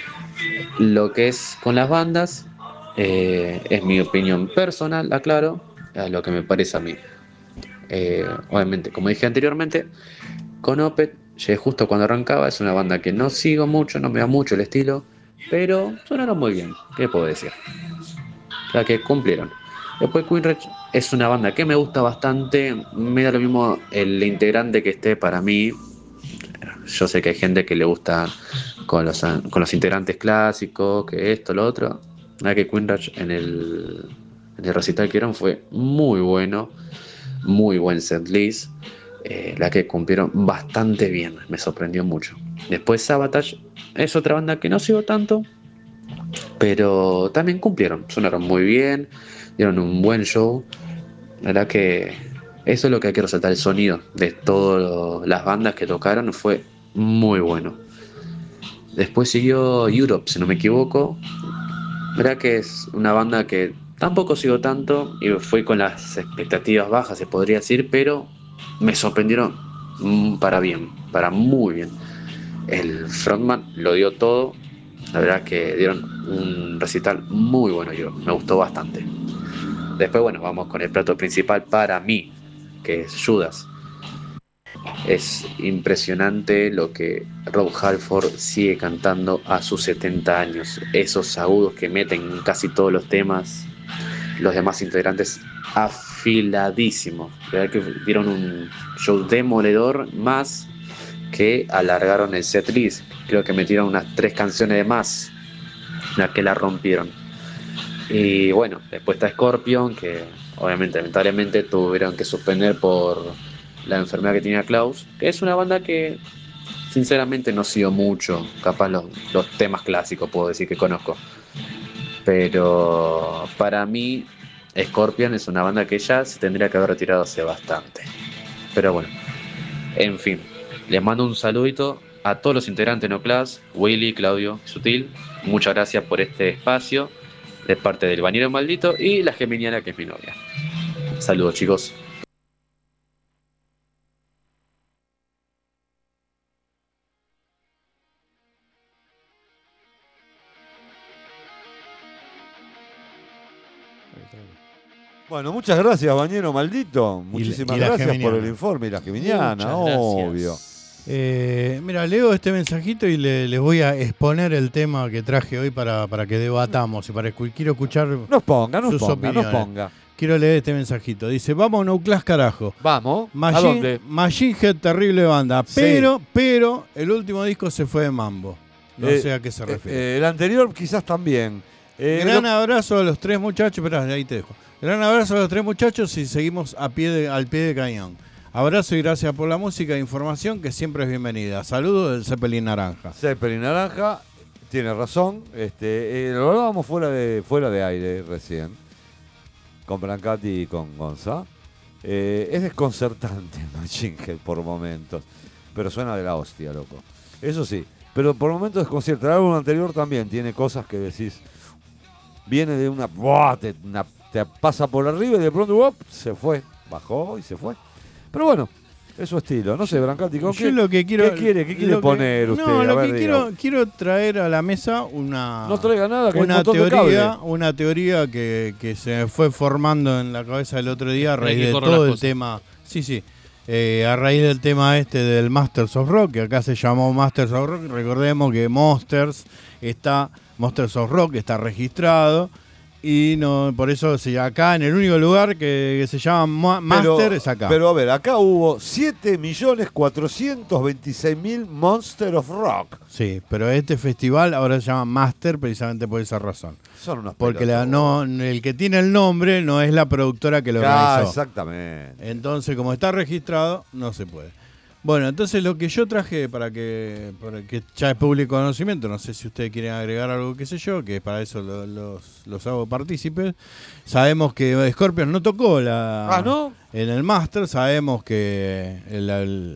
lo que es con las bandas, eh, es mi opinión personal, aclaro, a lo que me parece a mí. Eh, obviamente, como dije anteriormente, con Opeth llegué justo cuando arrancaba. Es una banda que no sigo mucho, no me da mucho el estilo, pero sonaron muy bien, ¿qué puedo decir? O sea que cumplieron. Después Queenrich es una banda que me gusta bastante, me da lo mismo el integrante que esté para mí. Yo sé que hay gente que le gusta con los, con los integrantes clásicos, que esto, lo otro. La verdad que Queenrich en el, en el recital que dieron fue muy bueno, muy buen setlist. Eh, la que cumplieron bastante bien, me sorprendió mucho. Después Sabotage es otra banda que no sigo tanto, pero también cumplieron, sonaron muy bien, dieron un buen show. La verdad que eso es lo que hay que resaltar, el sonido de todas las bandas que tocaron fue muy bueno. Después siguió Europe, si no me equivoco. La verdad que es una banda que tampoco sigo tanto y fui con las expectativas bajas, se podría decir, pero me sorprendieron para bien, para muy bien. El frontman lo dio todo. La verdad que dieron un recital muy bueno, yo me gustó bastante. Después, bueno, vamos con el plato principal para mí, que es Judas. Es impresionante lo que Rob Halford sigue cantando a sus setenta años. Esos agudos que meten en casi todos los temas. Los demás integrantes afiladísimos. La verdad que dieron un show demoledor, más que alargaron el setlist. Creo que metieron unas tres canciones de más, las que la rompieron. Y bueno, después está Scorpion, que obviamente, lamentablemente tuvieron que suspender por la enfermedad que tenía Klaus, que es una banda que sinceramente no sigo mucho, capaz los, los temas clásicos puedo decir que conozco. Pero para mí Scorpion es una banda que ya se tendría que haber retirado hace bastante. Pero bueno, en fin, les mando un saludito a todos los integrantes de No Class, Willy, Claudio, Sutil. Muchas gracias por este espacio de parte del Bañero Maldito y la Geminiana, que es mi novia. Saludos, chicos. Bueno, muchas gracias, Bañero Maldito. Muchísimas y la gracias geminiana. por el informe y la geminiana, Muchas gracias. obvio. Eh, mira, leo este mensajito y le- les voy a exponer el tema que traje hoy para, para que debatamos y para escu- quiero escuchar Nos ponga, nos sus ponga, nos opiniones. ponga. Quiero leer este mensajito. Dice, vamos No Class carajo. Vamos. ¿A Machine, dónde? Machine Head, terrible banda. Sí. Pero, pero, el último disco se fue de mambo. No Eh, sé a qué se refiere. Eh, el anterior quizás también. Eh, Gran lo- abrazo a los tres muchachos. Esperá, ahí te dejo. Gran abrazo a los tres muchachos y seguimos a pie de, al pie de cañón. Abrazo y gracias por la música e información que siempre es bienvenida. Saludos del Zeppelin Naranja. Zeppelin Naranja, tiene razón. Este, eh, lo hablábamos fuera de, fuera de aire recién, con Brancati y con Gonza. Eh, es desconcertante Machine Head por momentos, pero suena de la hostia, loco. Eso sí, pero por momentos desconcierta. El álbum anterior también tiene cosas que decís, viene de una, ¡buah! Te, una, te pasa por arriba y de pronto ¡buah! Se fue, bajó y se fue. Pero bueno, es su estilo. No sé, Brancati, ¿con Yo qué, lo que quiero, ¿qué quiere, qué quiere lo que- poner usted? No, A lo ver, que diga. quiero, quiero traer a la mesa una, No traiga nada, que hay un una montón de teoría, cable. una teoría que, que se fue formando en la cabeza el otro día a Hay raíz que de correr todo las el cosas. tema. Sí, sí. Eh, a raíz del tema este del Masters of Rock, que acá se llamó Masters of Rock. Recordemos que Monsters está, Monsters of Rock está registrado. Y no, por eso sí, acá en el único lugar que, que se llama Ma- Master Pero- es acá. Pero a ver, acá hubo siete millones cuatrocientos veintiséis mil Monster of Rock. Sí, pero este festival ahora se llama Master precisamente por esa razón. Son unos Porque la, pelotudos. no, el que tiene el nombre no es la productora que lo Ah, organizó. exactamente. Entonces, como está registrado, no se puede. Bueno, entonces lo que yo traje para que, para que ya es público conocimiento, no sé si ustedes quieren agregar algo, qué sé yo, que para eso lo- los, los hago partícipes. Sabemos que Scorpion no tocó la, Ah, ¿no? en el Master, sabemos que el, el-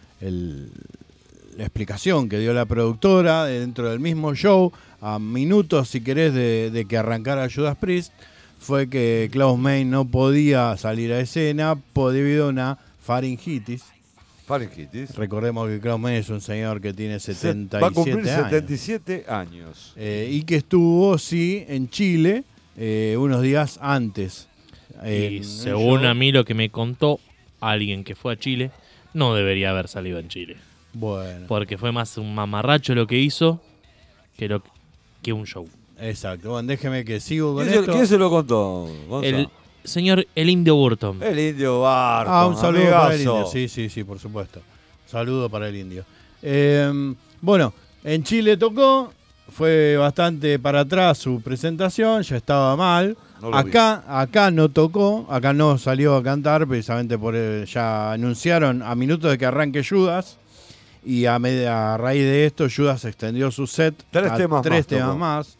el- la explicación que dio la productora dentro del mismo show, a minutos, si querés, de, de que arrancara Judas Priest, fue que Klaus Meine no podía salir a escena por- debido a una faringitis. Faringitis. Recordemos que Klaus Meine es un señor que tiene setenta y siete Va a cumplir años. setenta y siete años. Eh, y que estuvo, sí, en Chile eh, unos días antes. Y En un según show. a mí lo que me contó alguien que fue a Chile, no debería haber salido en Chile. Bueno, Porque fue más un mamarracho lo que hizo que, lo, que un show. exacto. Bueno, déjeme que sigo con ¿Quién se, esto. quién se lo contó, Gonza? El señor El Indio Burton. El Indio Barton. Ah, un saludo para el amigazo. indio. Sí, sí, sí, por supuesto. Saludo para el indio. Eh, bueno, en Chile tocó, fue bastante para atrás su presentación, ya estaba mal. No lo acá, acá no tocó, acá no salió a cantar, precisamente por el- ya anunciaron a minutos de que arranque Judas. Y a, med- a raíz de esto, Judas extendió su set Tres a temas tres más temas tocó. más.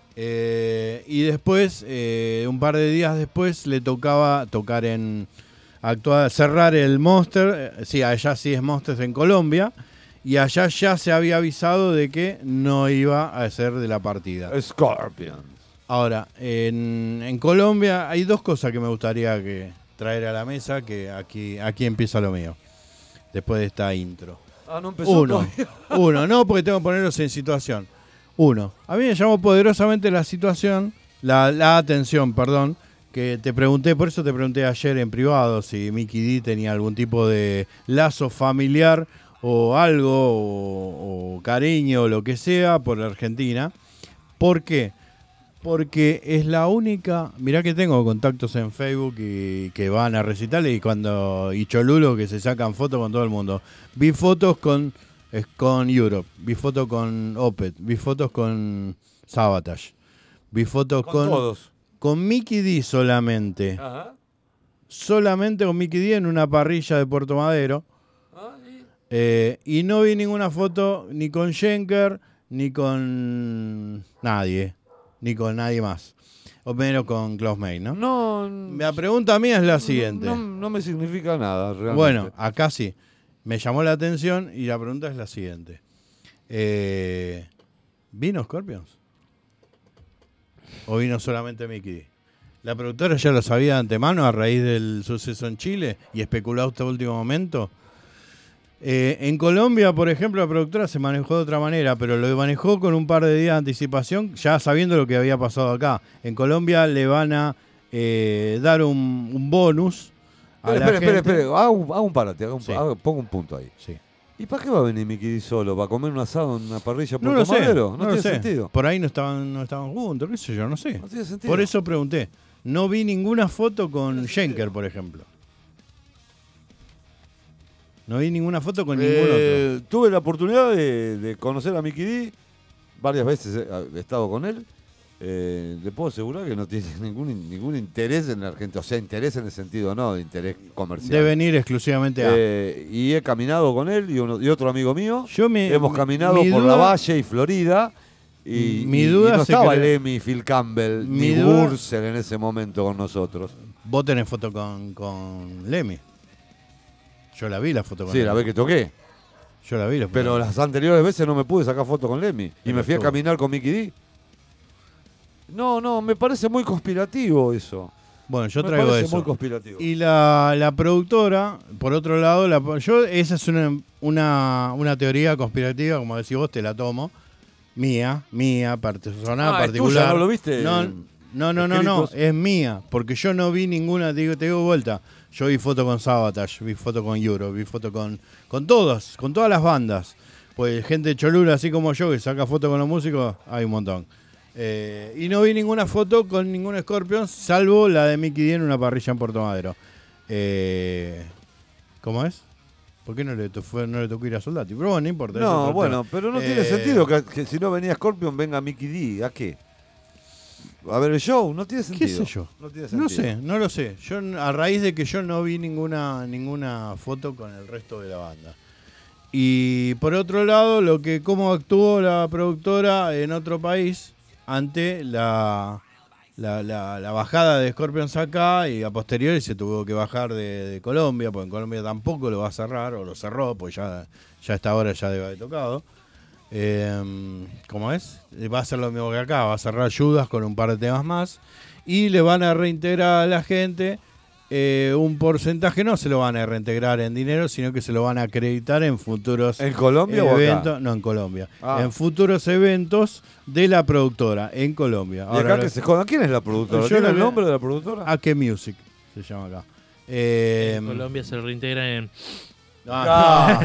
Eh, y después, eh, un par de días después, le tocaba tocar en. Actuar, cerrar el Monster. eh, Sí, allá sí es Monsters en Colombia. Y allá ya se había avisado de que no iba a ser de la partida. Scorpion. Ahora, en, en Colombia hay dos cosas que me gustaría que traer a la mesa, que aquí, aquí empieza lo mío. Después de esta intro. Ah, no empezó Uno, todavía. uno, no, porque tengo que ponerlos en situación. Uno, a mí me llamó poderosamente la situación, la, la atención, perdón, que te pregunté, por eso te pregunté ayer en privado si Mickey D tenía algún tipo de lazo familiar o algo, o, o cariño, o lo que sea, por la Argentina. ¿Por qué? Porque es la única, mirá que tengo contactos en Facebook y que van a recitales y cuando y cholulos que se sacan fotos con todo el mundo. Vi fotos con es con Europe, vi fotos con Opeth, vi fotos con Sabotage, vi fotos Con con todos. con Mickey D solamente, Ajá. solamente con Mickey D en una parrilla de Puerto Madero. Eh, y no vi ninguna foto ni con Schenker ni con nadie, ni con nadie más. O menos con Klaus Meine, ¿no? No, La pregunta mía es la siguiente. no, no me significa nada, realmente. Bueno, acá sí. Me llamó la atención y la pregunta es la siguiente. Eh, ¿Vino Scorpions? ¿O vino solamente Mickey D? ¿La productora ya lo sabía de antemano a raíz del suceso en Chile y especuló hasta último momento? Eh, en Colombia, por ejemplo, la productora se manejó de otra manera, pero lo manejó con un par de días de anticipación, ya sabiendo lo que había pasado acá. En Colombia le van a eh, dar un, un bonus a Espera, la espera, espera, gente. espera. Haga un, haga un parate, haga un, Sí. haga- ponga un punto ahí. Sí. ¿Y para qué va a venir Mickey D solo? ¿Va a comer un asado en una parrilla No por lo sé, Madero? No, no lo tiene sé. sentido. Por ahí no estaban, no estaban juntos, qué sé yo, no sé. No tiene sentido. Por eso pregunté. No vi ninguna foto con Schenker, por ejemplo. No vi ninguna foto con ningún Eh, otro. Tuve la oportunidad de, de conocer a Mickey D. Varias veces he, he estado con él. Eh, le puedo asegurar que no tiene ningún, ningún interés en la Argentina, o sea, interés en el sentido no de interés comercial. De venir exclusivamente a... Eh, y he caminado con él y, uno, y otro amigo mío. Yo me, Hemos caminado mi por duda, la Valle y Florida. Y, Mi y- duda y no se estaba crea- Lemmy, Phil Campbell, Mi ni duda- Burser en ese momento con nosotros. Vos tenés foto con, con Lemmy. Yo la vi la foto con Sí, Lemmy. la vez que toqué. Yo la vi la foto Pero con las anteriores veces no me pude sacar foto con Lemmy. Y Pero me fui a estuvo. caminar con Mickey D. No, no, me parece muy conspirativo eso. Bueno, yo Me traigo parece eso. muy conspirativo. Y la, la productora, por otro lado, la, yo esa es una, una, una teoría conspirativa, como decís vos, te la tomo. Mía, mía, personal, Ah, es particular. tuya, ¿no lo viste? No, no, no, no, no, Escritos. es mía, porque yo no vi ninguna, te digo, te digo vuelta. Yo vi foto con Sabotage, vi foto con Euro, vi foto con, con todas, con todas las bandas. Pues gente cholula, así como yo, que saca foto con los músicos, hay un montón. Eh, y no vi ninguna foto con ningún Scorpion, salvo la de Mickey D en una parrilla en Puerto Madero. Eh, ¿Cómo es? ¿Por qué no le, to- fue- no le tocó ir a Soldati? Pero bueno, no importa. eso es No, otro bueno, tema. pero no Eh, tiene sentido que, que si no venía Scorpion venga Mickey D. ¿A qué? A ver el show, no tiene ¿Qué sentido. sé yo? No tiene No sentido. sé, no lo sé. Yo a raíz de que yo no vi ninguna ninguna foto con el resto de la banda. Y por otro lado, lo que cómo actuó la productora en otro país ante la, la, la- la bajada de Scorpions acá, y a posteriori se tuvo que bajar de, de Colombia, porque en Colombia tampoco lo va a cerrar, o lo cerró, pues ya, ya a esta hora ya debe haber tocado. Eh, ¿Cómo es? Va a ser lo mismo que acá, va a cerrar Judas con un par de temas más y le van a reintegrar a la gente eh, un porcentaje, no se lo van a reintegrar en dinero, sino que se lo van a acreditar en futuros ¿En Colombia o acá? eventos, no en Colombia, Ah. en futuros eventos de la productora en Colombia. Y acá lo- que se jodan. ¿Quién es la productora? Yo ¿Tiene lo el veo- nombre de la productora? Ake Music se llama acá. Eh, En Colombia se reintegra en. ah.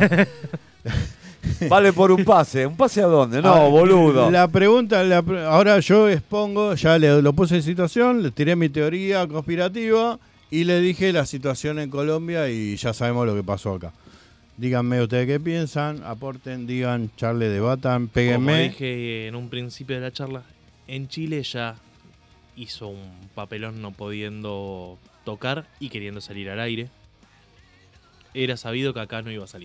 Vale por un pase. ¿Un pase a dónde? No, Ah, boludo. La pregunta, la pre- ahora yo expongo, ya le, lo puse en situación, le tiré mi teoría conspirativa y le dije la situación en Colombia y ya sabemos lo que pasó acá. Díganme ustedes qué piensan, aporten, digan, charle, debatan, Como péguenme. dije en un principio de la charla, en Chile ya hizo un papelón no pudiendo tocar y queriendo salir al aire. Era sabido que acá no iba a salir.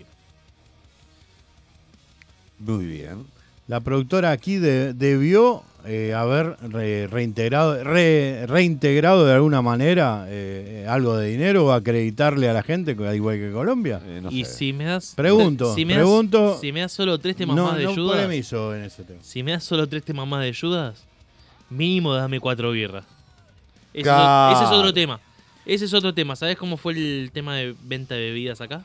Muy bien. La productora aquí de- debió eh, haber re- reintegrado, re- reintegrado de alguna manera eh, algo de dinero o acreditarle a la gente, igual que Colombia. Eh, no y sé. si me das. Pregunto, si me pregunto. Das, si me das solo tres temas no, más de no Judas. polemizo en ese tema. Si me das solo tres temas más de Judas, mínimo dame cuatro birras. Ese, es, Claro. ese es otro tema. Ese es otro tema. ¿Sabes cómo fue el tema de venta de bebidas acá?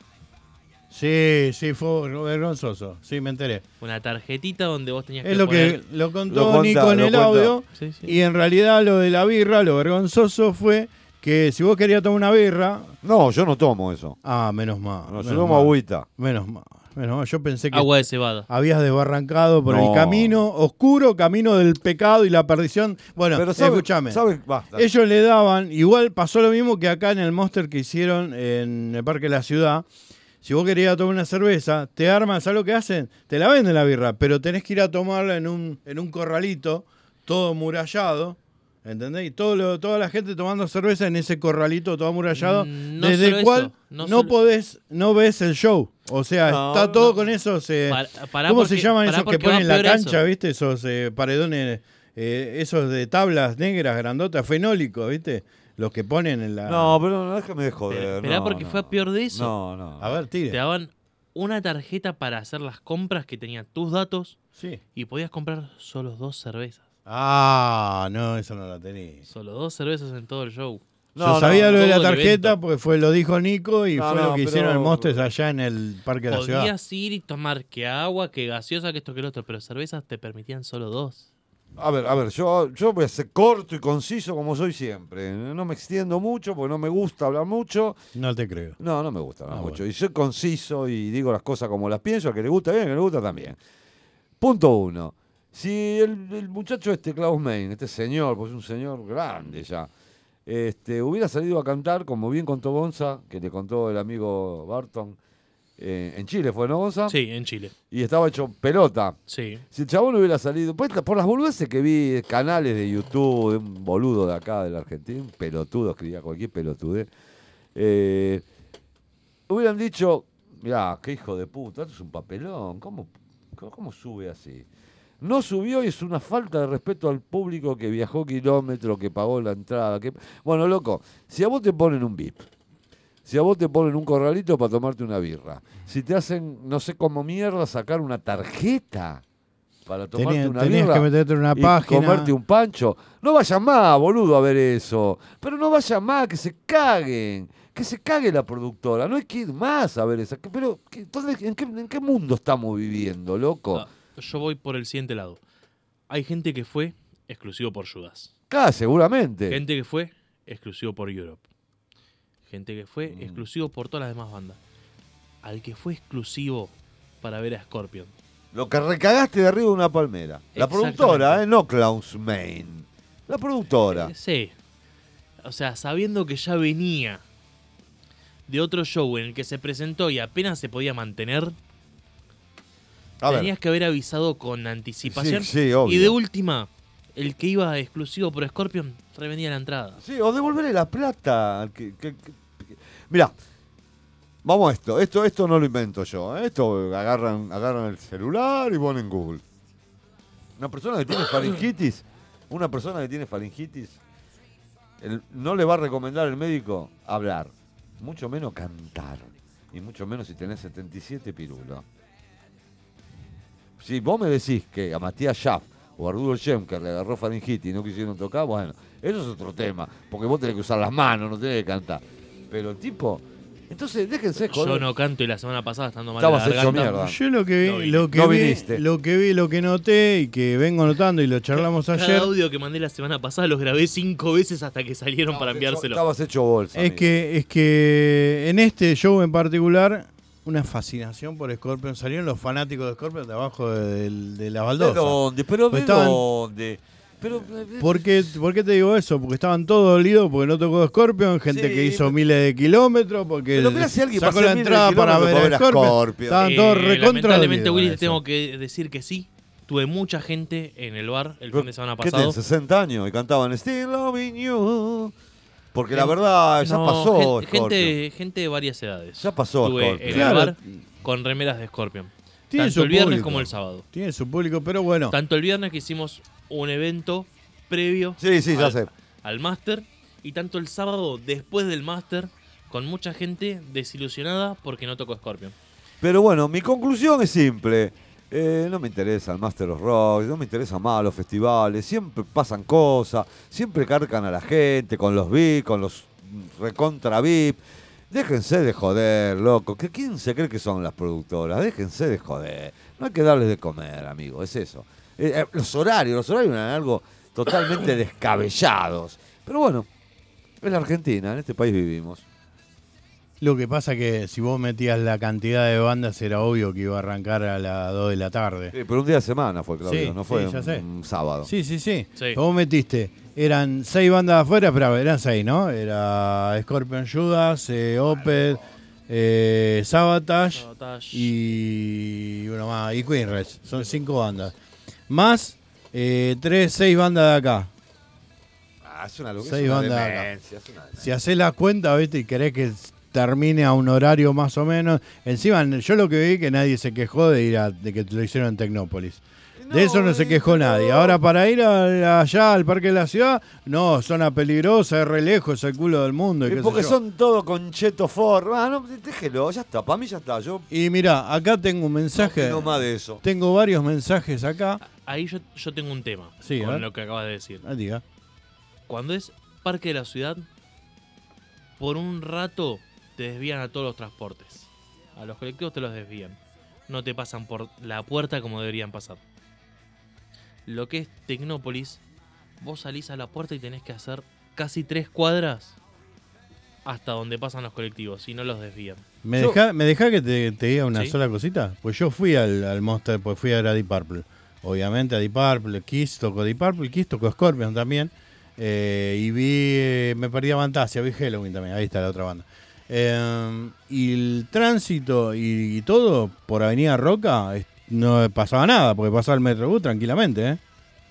Sí, sí, fue vergonzoso. Sí, me enteré. Una tarjetita donde vos tenías Es que lo poner... que lo contó Lo cuenta, Nico en lo el cuenta. audio. Sí, sí. Y en realidad lo de la birra, lo vergonzoso fue que si vos querías tomar una birra. No, yo no tomo eso. Ah, menos mal. No, yo menos tomo mal, agüita. Menos mal. Menos mal. Yo pensé que Agua de cebada. habías desbarrancado por No. el camino oscuro, camino del pecado y la perdición. Bueno, Pero sabe, escúchame. sabe- basta. Ellos le daban, igual pasó lo mismo que acá en el Monster que hicieron en el Parque de la Ciudad. Si vos querías tomar una cerveza, te arman, ¿sabes lo que hacen? Te la venden la birra, pero tenés que ir a tomarla en un, en un corralito, todo murallado, ¿entendés? Y todo lo- toda la gente tomando cerveza en ese corralito todo amurallado, Mm, no desde solo el cual eso, no no, solo- podés, no ves el show. O sea, No, está todo no. con esos... eh, Para- pará ¿Cómo porque- se llaman pará esos que porque va ponen en la peor eso. cancha, viste? Esos eh, paredones, eh, esos de tablas negras, grandotas, fenólicos, ¿viste? Los que ponen en la... No, pero no, déjame de joder. Pero- Esperá no, porque no. fue a peor de eso. No, no. A ver, Te tire. daban una tarjeta para hacer las compras que tenía tus datos Sí. y podías comprar solo dos cervezas. Ah, no, eso no la tenía. Solo dos cervezas en todo el show. No, Yo no, sabía lo de la todo el tarjeta evento. porque fue lo dijo Nico y No, fue no, lo que pero- hicieron en Monsters allá en el Parque de la Ciudad. Podías ir y tomar que agua, que gaseosa, que esto, que lo otro, pero cervezas te permitían solo dos. A ver, a ver, yo, yo voy a ser corto y conciso como soy siempre. No me extiendo mucho porque no me gusta hablar mucho. No te creo. No, no me gusta hablar Ah, mucho. bueno. Y soy conciso y digo las cosas como las pienso. Al que le gusta bien, al que no le gusta también. Punto uno. Si el, el muchacho este, Klaus Main, este señor, pues es un señor grande ya, este, hubiera salido a cantar, como bien contó Gonza, que le contó el amigo Barton, Eh, en Chile fue, ¿no, Gonza? Sí, en Chile. Y estaba hecho pelota. Sí. Si el chabón hubiera salido, pues, por las boludeces que vi, canales de YouTube, de un boludo de acá, de la Argentina, un pelotudo, escribía cualquier pelotude, eh, hubieran dicho, mirá, qué hijo de puta, esto es un papelón, ¿cómo, cómo, cómo sube así? No subió y es una falta de respeto al público que viajó kilómetros, que pagó la entrada. Que... Bueno, loco, si a vos te ponen un V I P, si a vos te ponen un corralito para tomarte una birra, si te hacen, no sé cómo mierda, sacar una tarjeta para tomarte Tenía, una tenías birra que meterte en una y página. comerte un pancho, no vayas más, boludo, a ver eso. Pero no vayas más, que se caguen, que se cague la productora. No hay que ir más a ver esa. Pero, ¿qué- entonces, ¿en qué, en qué mundo estamos viviendo, loco? Ah, yo voy por el siguiente lado. Hay gente que fue exclusivo por Judas. Claro, seguramente. Gente que fue exclusivo por Europe. Gente que fue Mm. exclusivo por todas las demás bandas. Al que fue exclusivo para ver a Scorpion. Lo que recagaste de arriba de una palmera. La Exactamente. productora, ¿eh? No Klaus Main. La productora. Eh, sí. O sea, sabiendo que ya venía de otro show en el que se presentó y apenas se podía mantener, A ver. tenías que haber avisado con anticipación. Sí, sí, obvio. Y de última, el que iba exclusivo por Scorpion revendía la entrada. Sí, o devolverle la plata. al que- que- que- que- Mirá, vamos a esto. Esto esto no lo invento yo. ¿eh? Esto agarran, agarran el celular y ponen Google. Una persona que tiene faringitis, una persona que tiene faringitis, el- no le va a recomendar el médico hablar, mucho menos cantar, y mucho menos si tenés setenta y siete pirulos. Si vos me decís que a Matías Schaff o a Rudolf Schenker le agarró faringitis y no quisieron tocar, bueno, eso es otro tema, porque vos tenés que usar las manos, no tenés que cantar. Pero el tipo, entonces déjense Yo joder. no canto y la semana pasada estando mal de Estabas la hecho garganta. mierda. Yo lo que vi, No vine. lo que No vi, viniste. lo que vi, lo que noté y que vengo notando y lo charlamos Cada ayer, audio que mandé la semana pasada los grabé cinco veces hasta que salieron para enviárselo. Estabas hecho bolsa. es amigo. que es que en este show en particular una fascinación por Scorpion. Salieron los fanáticos de Scorpion de abajo de, de- de la ¿De baldosa. dónde? ¿Pero Pues de estaban- dónde? Pero, eh, ¿Por qué, por qué te digo eso? Porque estaban todos dolidos porque no tocó Scorpion, gente Sí, que hizo pero- miles de kilómetros, porque Pero mirá si alguien va a sacó hacer la miles de entrada para kilómetros ver para a ver a Scorpion. Scorpion. Estaban Eh, todos recontra lamentablemente, dolidos Willy, con te tengo eso. que decir que sí. Tuve mucha gente en el bar el Pero, fin de semana ¿Qué pasado. tenés, sesenta años y cantaban Still Loving You? Porque la Gen- verdad, ya no, pasó gen- Scorpion. gente, gente de varias edades. Ya pasó Estuve Scorpion. en Claro. el bar con remeras de Scorpion. Tiene Tanto su el viernes público. como el sábado. Tiene su público, pero bueno. Tanto el viernes que hicimos un evento previo Sí, sí, ya al, sé. al Master, y tanto el sábado después del Master, con mucha gente desilusionada porque no tocó Scorpion. Pero bueno, mi conclusión es simple. Eh, no me interesa el Master of Rock, no me interesan más los festivales, siempre pasan cosas, siempre cargan a la gente con los V I P, con los recontra V I P. Déjense de joder, loco. ¿Qué- ¿Quién se cree que son las productoras? Déjense de joder. No hay que darles de comer, amigo, es eso. Eh, eh, los horarios, los horarios eran algo totalmente descabellados. Pero bueno, es la Argentina, en este país vivimos. Lo que pasa que si vos metías la cantidad de bandas era obvio que iba a arrancar a las dos de la tarde. Sí, pero un día de semana fue, Claudio, Sí, no fue sí, ya un, sé. un sábado. Sí, sí, sí. Sí. Vos metiste, eran seis bandas afuera, pero eran seis, ¿no? Era Scorpion Judas, eh, Opeth, eh, Sabotage Sabotage. y uno más, y Queen Reds. Son cinco bandas. Más eh, tres, seis bandas de acá. Ah, es una, locura, Seis es una bandas acá. demencia, es una Si haces la cuenta, ¿viste? Y querés que termine a un horario más o menos. Encima, yo lo que vi que nadie se quejó de ir a, de que lo hicieron en Tecnópolis. De eso no se quejó nadie. Ahora para ir a- allá al Parque de la Ciudad, no, zona peligrosa, es re lejos, es el culo del mundo. Y, Eh, qué sé porque yo. son todo concheto for. Ah, no, déjelo, ya está. Para mí ya está. Yo Y mirá, acá tengo un mensaje. no más de eso. Tengo varios mensajes acá. Ahí yo, yo tengo un tema Sí, a con ver. lo que acabas de decir. Ah, diga. Cuando es Parque de la Ciudad, por un rato te desvían a todos los transportes. A los colectivos te los desvían. No te pasan por la puerta como deberían pasar. Lo que es Tecnópolis, vos salís a la puerta y tenés que hacer casi tres cuadras hasta donde pasan los colectivos y no los desvían. ¿Me Yo- deja, ¿me deja que te, te diga una Sí. sola cosita? Pues yo fui al, al Monster, pues fui a ver a Deep Purple. Obviamente a Deep Purple, Kiss tocó Deep Purple, Kiss tocó Scorpion también. Eh, y vi, eh, me perdí a Fantasia, vi Halloween también, ahí está la otra banda. Eh, y el tránsito y, y todo por Avenida Roca es- no pasaba nada, porque pasaba el Metrobús tranquilamente, ¿eh?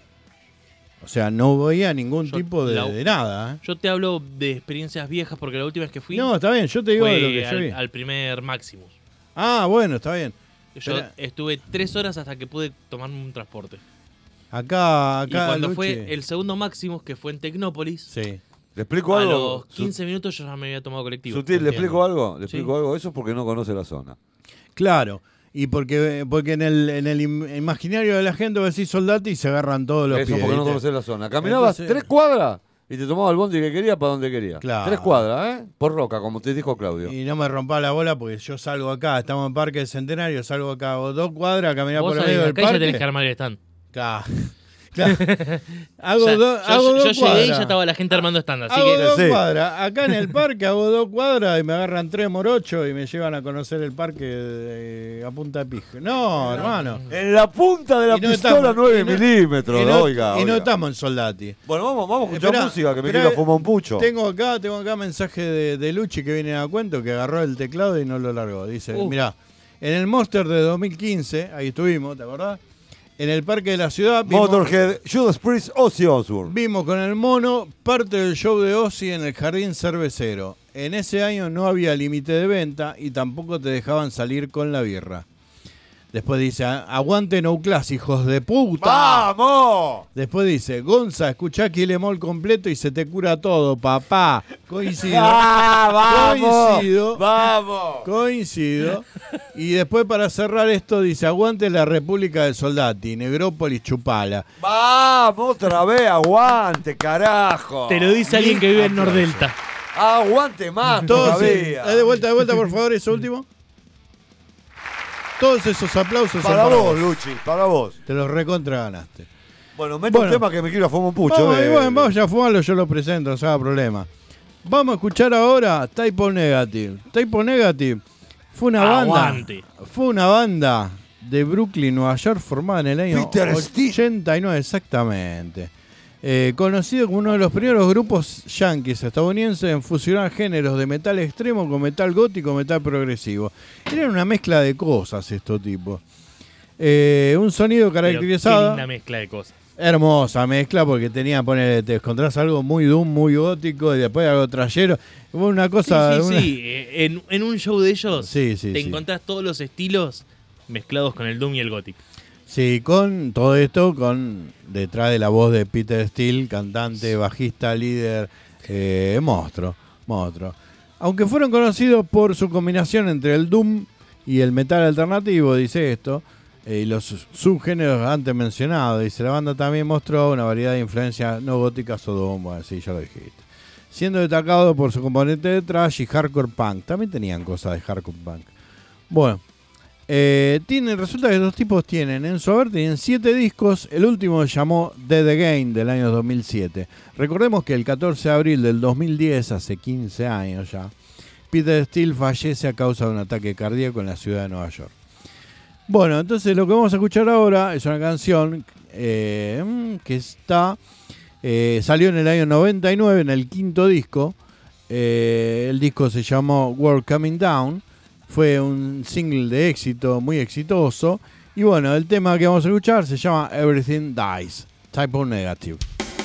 O sea, no veía ningún Yo tipo de, la- de nada, ¿eh? Yo te hablo de experiencias viejas porque la última vez que fui. No, está bien, yo te digo fue de lo que yo al, vi. al primer Maximus. Ah, bueno, está bien. Yo Pero estuve tres horas hasta que pude tomarme un transporte. acá, Y acá, cuando Luchi- fue el segundo Maximus, que fue en Tecnópolis, Sí. ¿Le explico a algo? los Su- quince minutos yo ya me había tomado colectivo. Sutil, ¿le Entiendo. explico algo? ¿Le Sí. explico algo? Eso es porque no conoce la zona. Claro. Y porque, porque en el, en el im- imaginario de la gente vos decís Soldati y se agarran todos los Eso pies. porque no ¿viste? conoces la zona. Caminabas Entonces- tres cuadras y te tomabas el bondi que quería para donde quería. Claro. Tres cuadras, ¿eh? Por Roca, como te dijo Claudio. Y no me rompa la bola porque yo salgo acá, estamos en Parque Centenario, salgo acá, hago dos cuadras, caminar Vos por el sabés, medio del acá ya parque. tenés que armar el stand. Claro. Claro. hago Ya- dos, yo hago yo dos llegué y cuadras. ya estaba la gente armando stand. Así Hago que dos Sí. cuadras. Acá en el parque hago dos cuadras y me agarran tres morochos y me llevan a conocer el parque de- a punta de pija. No, hermano. En la punta de la Y no pistola estamos- nueve y no- milímetros, y no, oiga. y no oiga. estamos en Soldati. Bueno, vamos, vamos a escuchar Esperá, música, que me esperá, quiero fumar un pucho. Tengo acá, tengo acá mensaje de, de Luchi que viene a cuento, que agarró el teclado y no lo largó. Dice, Uh. mirá, en el Monster de dos mil quince, ahí estuvimos, ¿te acordás? En el Parque de la Ciudad vimos, Motorhead, Judas Priest, Ozzy Osbourne. vimos con el mono parte del show de Ozzy en el Jardín Cervecero. En ese año no había límite de venta y tampoco te dejaban salir con la birra. Después dice, aguante No Class, hijos de puta. ¡Vamos! Después dice, Gonza, escuchá Kill Em All completo y se te cura todo, papá. Coincido. ¡Ah, vamos! Coincido. ¡Vamos! Coincido. Y después para cerrar esto dice, aguante la República de Soldati, Negrópolis, Chupala. ¡Vamos otra vez! ¡Aguante, carajo! te lo dice alguien que vive en Nordelta. ¡Aguante más Entonces, todavía! dale de vuelta, de vuelta, por favor, eso último. Todos esos aplausos son Para para vos, Luchi, para vos. Te los recontra ganaste. Bueno, meto Bueno. un tema que me quiero fumar un pucho. Vamos, de- y bueno, vamos ya a fumarlo, yo lo presento, no se haga problema. Vamos a escuchar ahora Type O Negative. Type O Negative fue una banda. Aguante. Fue una banda de Brooklyn, Nueva York, formada en el año Peter Steele. ochenta y nueve, exactamente. Eh, conocido como uno de los primeros grupos yankees estadounidenses en fusionar géneros de metal extremo con metal gótico, metal progresivo. Eran una mezcla de cosas estos tipos. Eh, un sonido Pero qué caracterizado. linda mezcla de cosas. Hermosa mezcla porque tenía, poner, te encontrás algo muy doom, muy gótico y después algo trayero. Hubo una cosa. Sí, sí, una- sí. Eh, En, en un show de ellos Sí, sí, te sí. encontrás todos los estilos mezclados con el Doom y el Gothic. Sí, con todo esto, con detrás de la voz de Peter Steele, cantante, bajista, líder, eh, monstruo, monstruo. Aunque fueron conocidos por su combinación entre el doom y el metal alternativo, dice esto, eh, y los subgéneros antes mencionados, dice la banda también mostró una variedad de influencias no góticas o doom, bueno, sí, ya lo dijiste. Siendo destacado por su componente de thrash y hardcore punk, también tenían cosas de hardcore punk. Bueno. Eh, tienen, resulta que los tipos tienen en su haber tienen siete discos. El último se llamó Dead Again del año dos mil siete. Recordemos que el catorce de abril del dos mil diez, hace quince años ya, Peter Steele fallece a causa de un ataque cardíaco en la ciudad de Nueva York. Bueno, entonces lo que vamos a escuchar ahora es una canción eh, que está eh, salió en el año noventa y nueve en el quinto disco. Eh, el disco se llamó World Coming Down. Fue un single de éxito, muy exitoso. Y bueno, el tema que vamos a escuchar se llama Everything Dies, Type O Negative.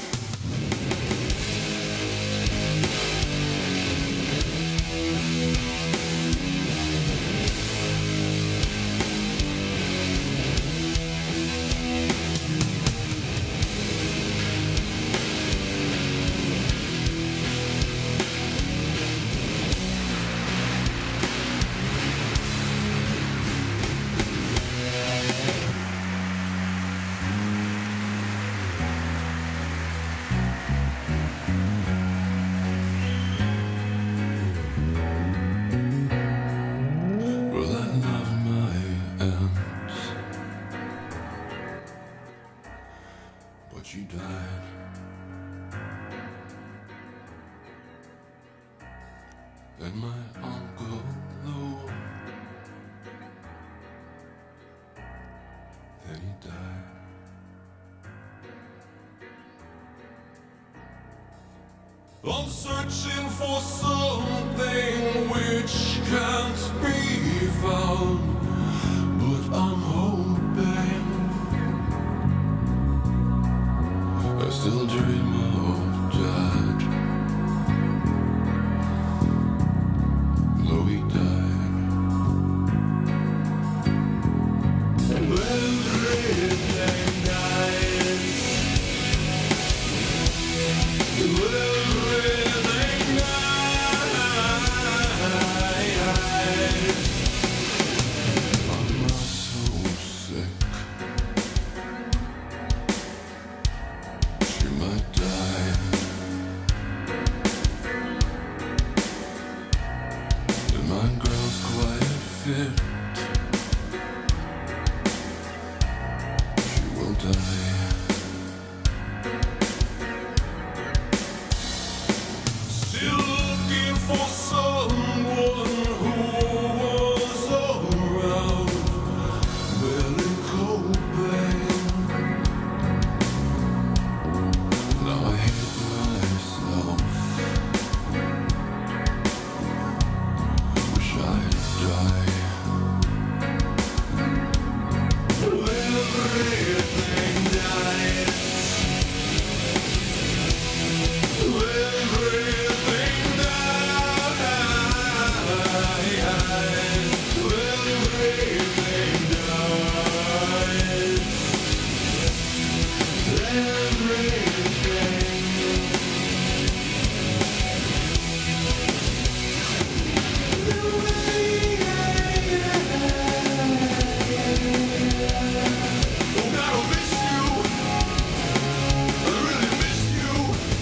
Well, I love my aunt, but she died. And my uncle Lou, then he died. I'm searching for something which can't be found, but I'm hoping I still dream of Dad, though he died. Everything dies. Everything dies. I'm so sick. She might die. And my girl's quite fit. She will die. Still looking for someone who was around. Barely coping. Now I hate myself. Wish I'd die. Everything dies. Everything dies. Everything dies. Oh God, I miss you. I really miss you.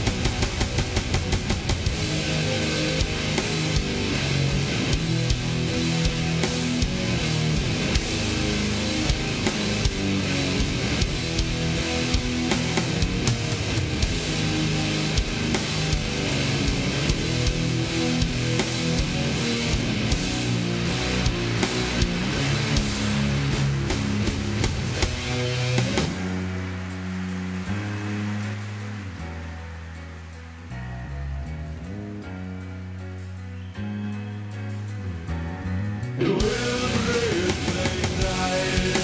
Everything dies.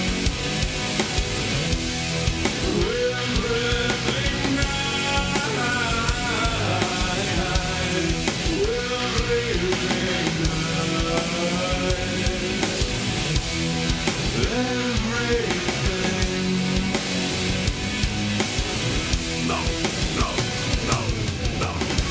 Everything No, no, no, no.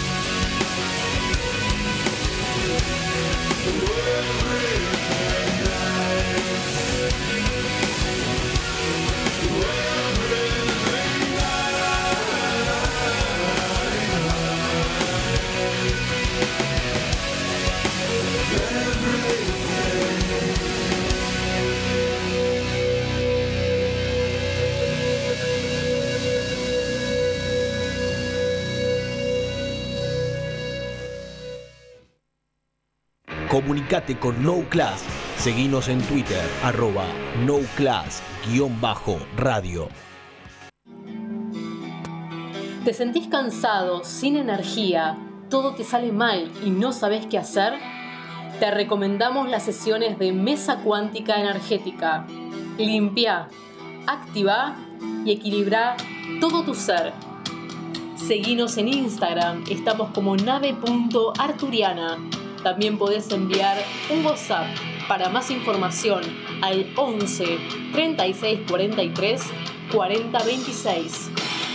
Comunicate con No Class. Seguinos en Twitter, arroba NoClass-radio. ¿Te sentís cansado, sin energía, todo te sale mal y no sabes qué hacer? Te recomendamos las sesiones de Mesa Cuántica Energética. Limpia, activa y equilibra todo tu ser. Seguinos en Instagram, estamos como nave punto arturiana. También podés enviar un WhatsApp para más información al once, treinta y seis, cuarenta y tres, cuarenta, veintiséis.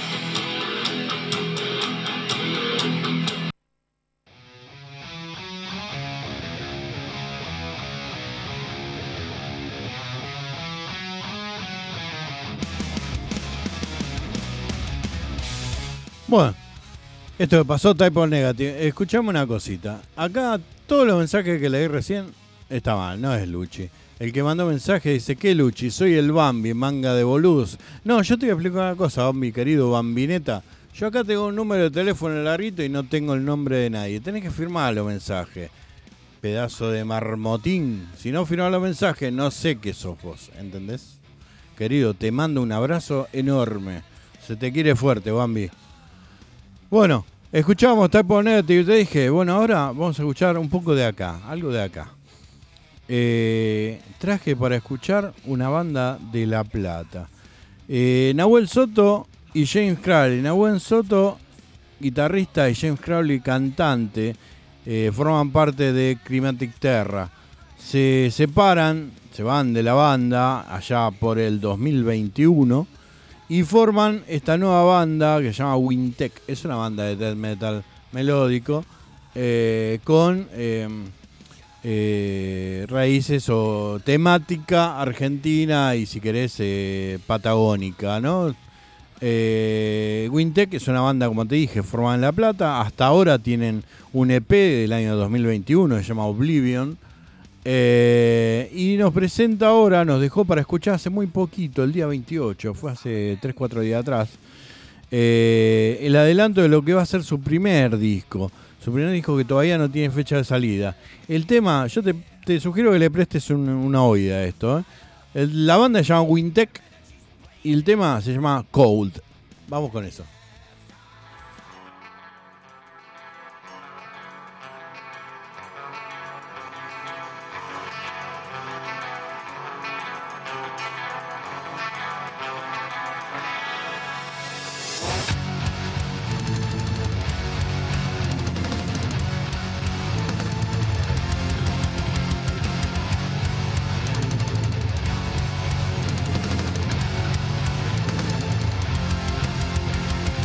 Bueno, esto que pasó, Type of Negative. Escuchame una cosita. Acá todos los mensajes que leí recién está mal, no es Luchi. El que mandó mensaje dice, ¿qué Luchi? Soy el Bambi, manga de boludos. No, yo te voy a explicar una cosa, Bambi, querido Bambineta. Yo acá tengo un número de teléfono larguito y no tengo el nombre de nadie. Tenés que firmar los mensajes. Pedazo de marmotín. Si no firmás los mensajes, no sé qué sos vos, ¿entendés? Querido, te mando un abrazo enorme. Se te quiere fuerte, Bambi. Bueno, Escuchábamos Type O Negative y te dije, bueno, ahora vamos a escuchar un poco de acá, algo de acá. Eh, traje para escuchar una banda de La Plata. Eh, Nahuel Soto y James Crowley. Nahuel Soto, guitarrista, y James Crowley, cantante, eh, forman parte de Climatic Terra. Se separan, se van de la banda allá por el dos mil veintiuno y forman esta nueva banda que se llama Wintec. Es una banda de death metal melódico eh, con eh, eh, raíces o temática argentina y, si querés, eh, patagónica, ¿no? Eh, Wintec es una banda, como te dije, formada en La Plata. Hasta ahora tienen un E P del año dos mil veintiuno, se llama Oblivion. Eh, y nos presenta ahora, nos dejó para escuchar hace muy poquito, el día veintiocho, fue hace tres cuatro días atrás, eh, el adelanto de lo que va a ser su primer disco. Su primer disco que todavía no tiene fecha de salida. El tema, yo te, te sugiero que le prestes un, una oída a esto. ¿eh? El, la banda se llama Wintec y el tema se llama Cold. Vamos con eso. We'll be right back.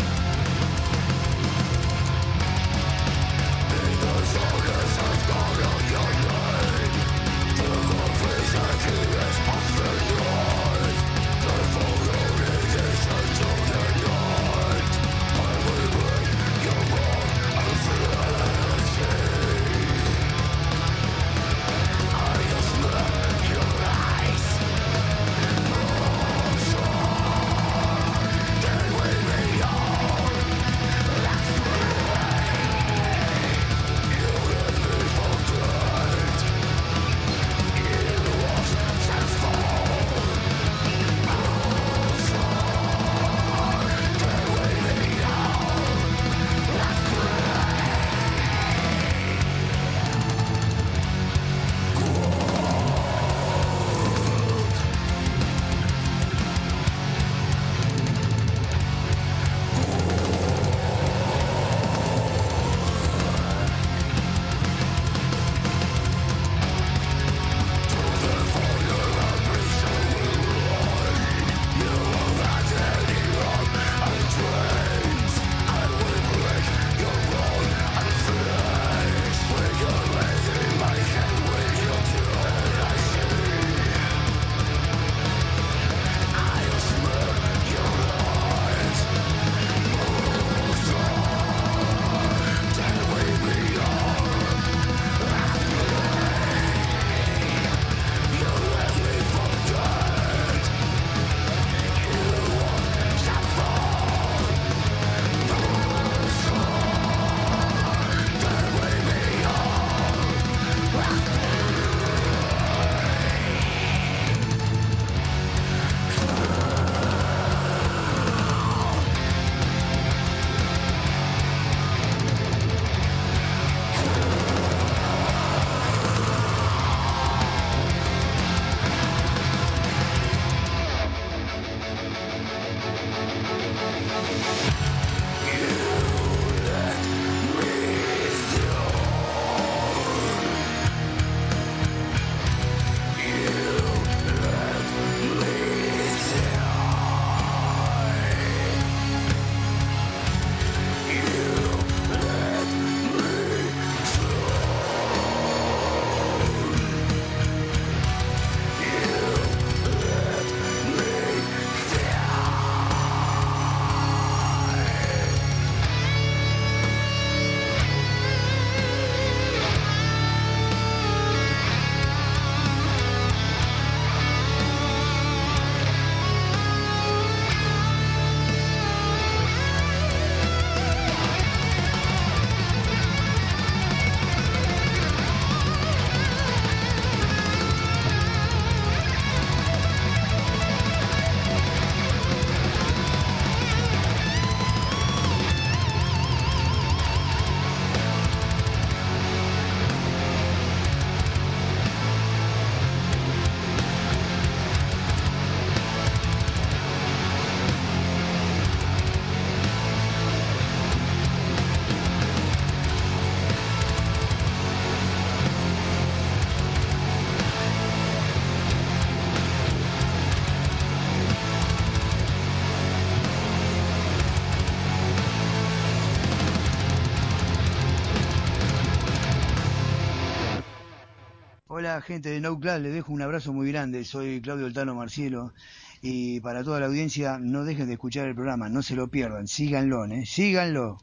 Hola gente de No Class, les dejo un abrazo muy grande, soy Claudio Altano Marcielo y para toda la audiencia no dejen de escuchar el programa, no se lo pierdan, síganlo, ¿eh? Síganlo.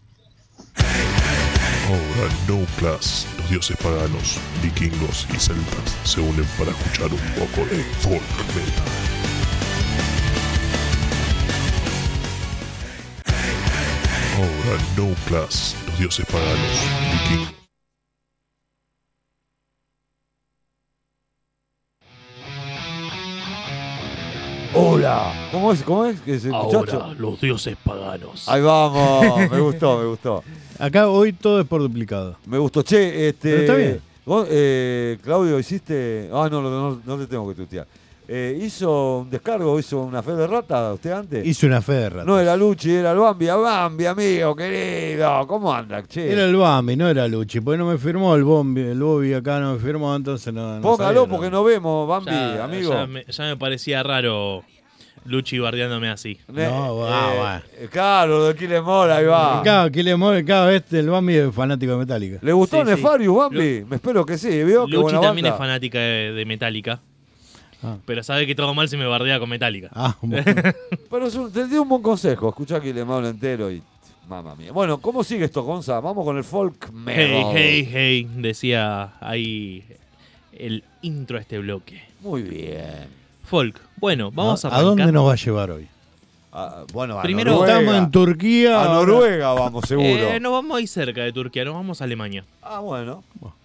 Ahora No Class, los dioses paganos, vikingos y celtas se unen para escuchar un poco de folk metal. Ahora No Class, los dioses paganos, vikingos. Hola. ¿Cómo es? ¿Cómo es? ¿Qué es el Ahora, muchacho? los dioses paganos. Ahí vamos. Me gustó, me gustó. Acá hoy todo es por duplicado. Me gustó. Che, este... Pero está bien. Vos, eh, Claudio, hiciste... Ah, no, no, no, no te tengo que tutear. Eh, ¿Hizo un descargo? ¿Hizo una fe de rata usted antes? Hice una fe de rata. No era Luchi, era el Bambi. A Bambi, amigo, querido. ¿Cómo anda, che? Era el Bambi, no era Luchi, porque no me firmó el Bambi, el Bobby acá no me firmó, entonces no. no Póngalo sabía, porque no. no vemos, Bambi, Ya, amigo. ya me, ya me parecía raro Luchi bardeándome así. No, Eh, va, va. eh, Claro, de Quiles Mora, ahí va. Cada, aquí le mueve, cada vez el Bambi es fanático de Metallica. ¿Le gustó Sí, sí. Nefarius, Bambi? Me espero que sí, ¿vio? Qué Luchi buena también banda. es fanática de, de Metallica. Ah. Pero sabe que todo mal si me bardea con Metallica. Ah, bueno. Pero es un- te di un buen consejo. Escuchá Quiles Mora entero y... Mamma mía. Bueno, ¿cómo sigue esto, Gonza? Vamos con el folk metal. Hey, hey, hey, decía ahí el intro a este bloque. Muy bien. Folk. Bueno, vamos a ¿A, ¿A arrancar. dónde nos va a llevar hoy? Ah, bueno, a Primero- Noruega. Estamos en Turquía. A ahora- Noruega vamos, seguro. Eh, no vamos ahí cerca de Turquía, nos vamos a Alemania. Ah, bueno.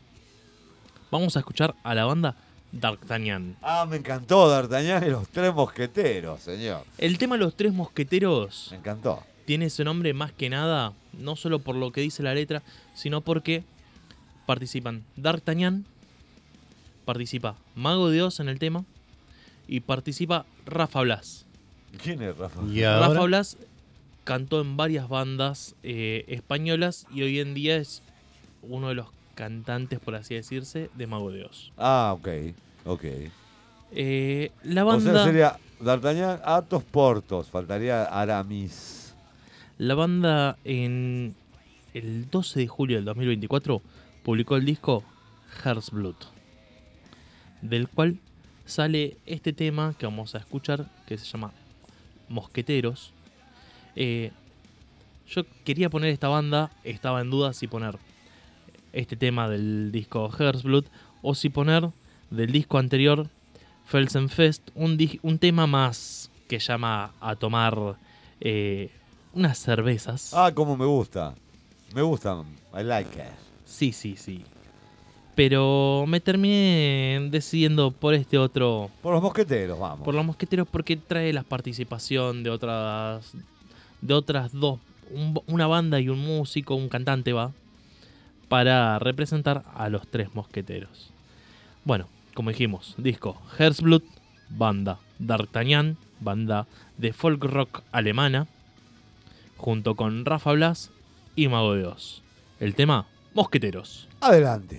Vamos a escuchar a la banda D'Artagnan. Ah, me encantó D'Artagnan y los tres mosqueteros, señor. El tema Los Tres Mosqueteros Me encantó. tiene ese nombre más que nada, no solo por lo que dice la letra, sino porque participan D'Artagnan, participa Mago de Oz en el tema y participa Rafa Blas. ¿Quién es Rafa? Y ahora, Rafa Blas cantó en varias bandas eh, españolas y hoy en día es uno de los cantantes, por así decirse, de Mago de Oz. Ah, ok. Ok. Eh, la O banda... sea, sería D'Artagnan, Athos, Portos. Faltaría Aramis. La banda en el doce de julio del dos mil veinticuatro publicó el disco Herzblut, del cual sale este tema que vamos a escuchar, que se llama Mosqueteros. Eh, yo quería poner esta banda, estaba en duda si poner este tema del disco Herzblut o si poner del disco anterior Felsenfest, un, di- un tema más que llama a tomar eh, unas cervezas. Ah, como me gusta. Me gusta. I like it. Sí, sí, sí. Pero me terminé decidiendo por este otro, Por los mosqueteros, vamos. por los mosqueteros, porque trae la participación de otras, de otras dos, un- una banda y un músico, un cantante va, para representar a los tres mosqueteros. Bueno, como dijimos, disco Herzblut, banda D'Artagnan, banda de folk rock alemana, junto con Rafa Blas y Mago de Oz. El tema, Mosqueteros. Adelante.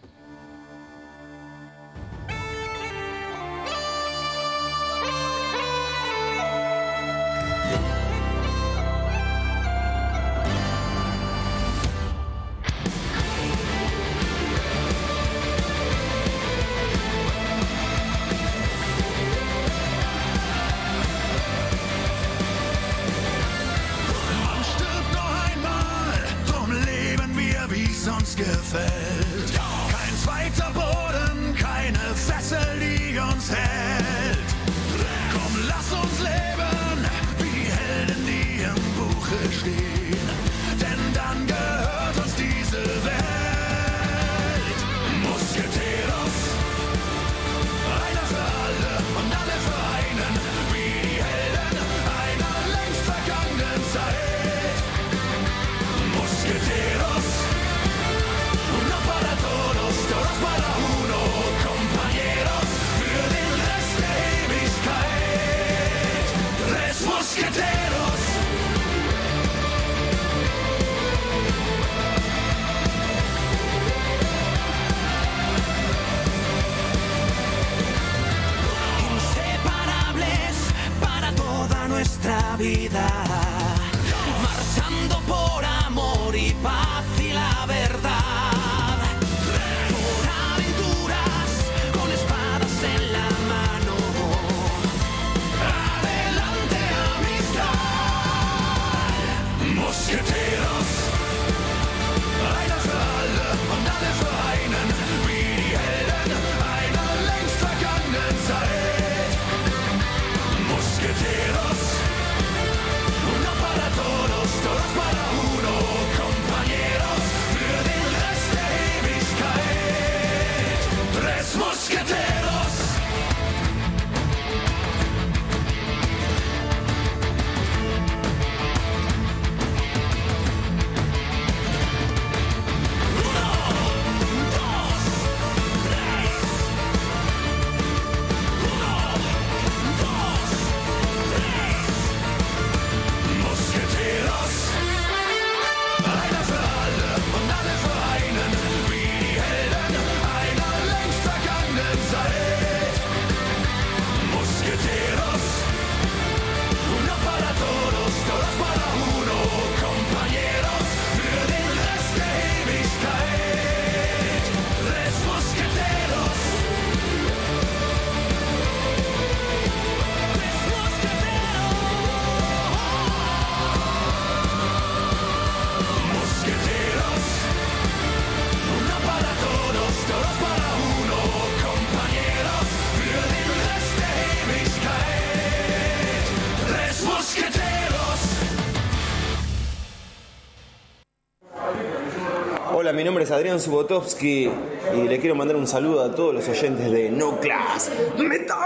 Man stirbt nur einmal, drum leben wir, wie sonst gefällt. Kein zweiter Boden, keine Fessel, die uns hält. Komm, lass uns leben, wie Helden, die im Buche stehen. Denn dann gehört uns diese Welt. Mosqueteros, einer für alle und alle für einen, wie die Helden einer längst vergangenen Zeit. Mosqueteros, uno para todos, todos para uno, compañeros, für den Rest der Ewigkeit. Tres Mosqueteros. Inseparables para toda nuestra vida, marchando por amor y paz y la verdad, por aventuras Adrián Subotovsky y le quiero mandar un saludo a todos los oyentes de No Class Metal.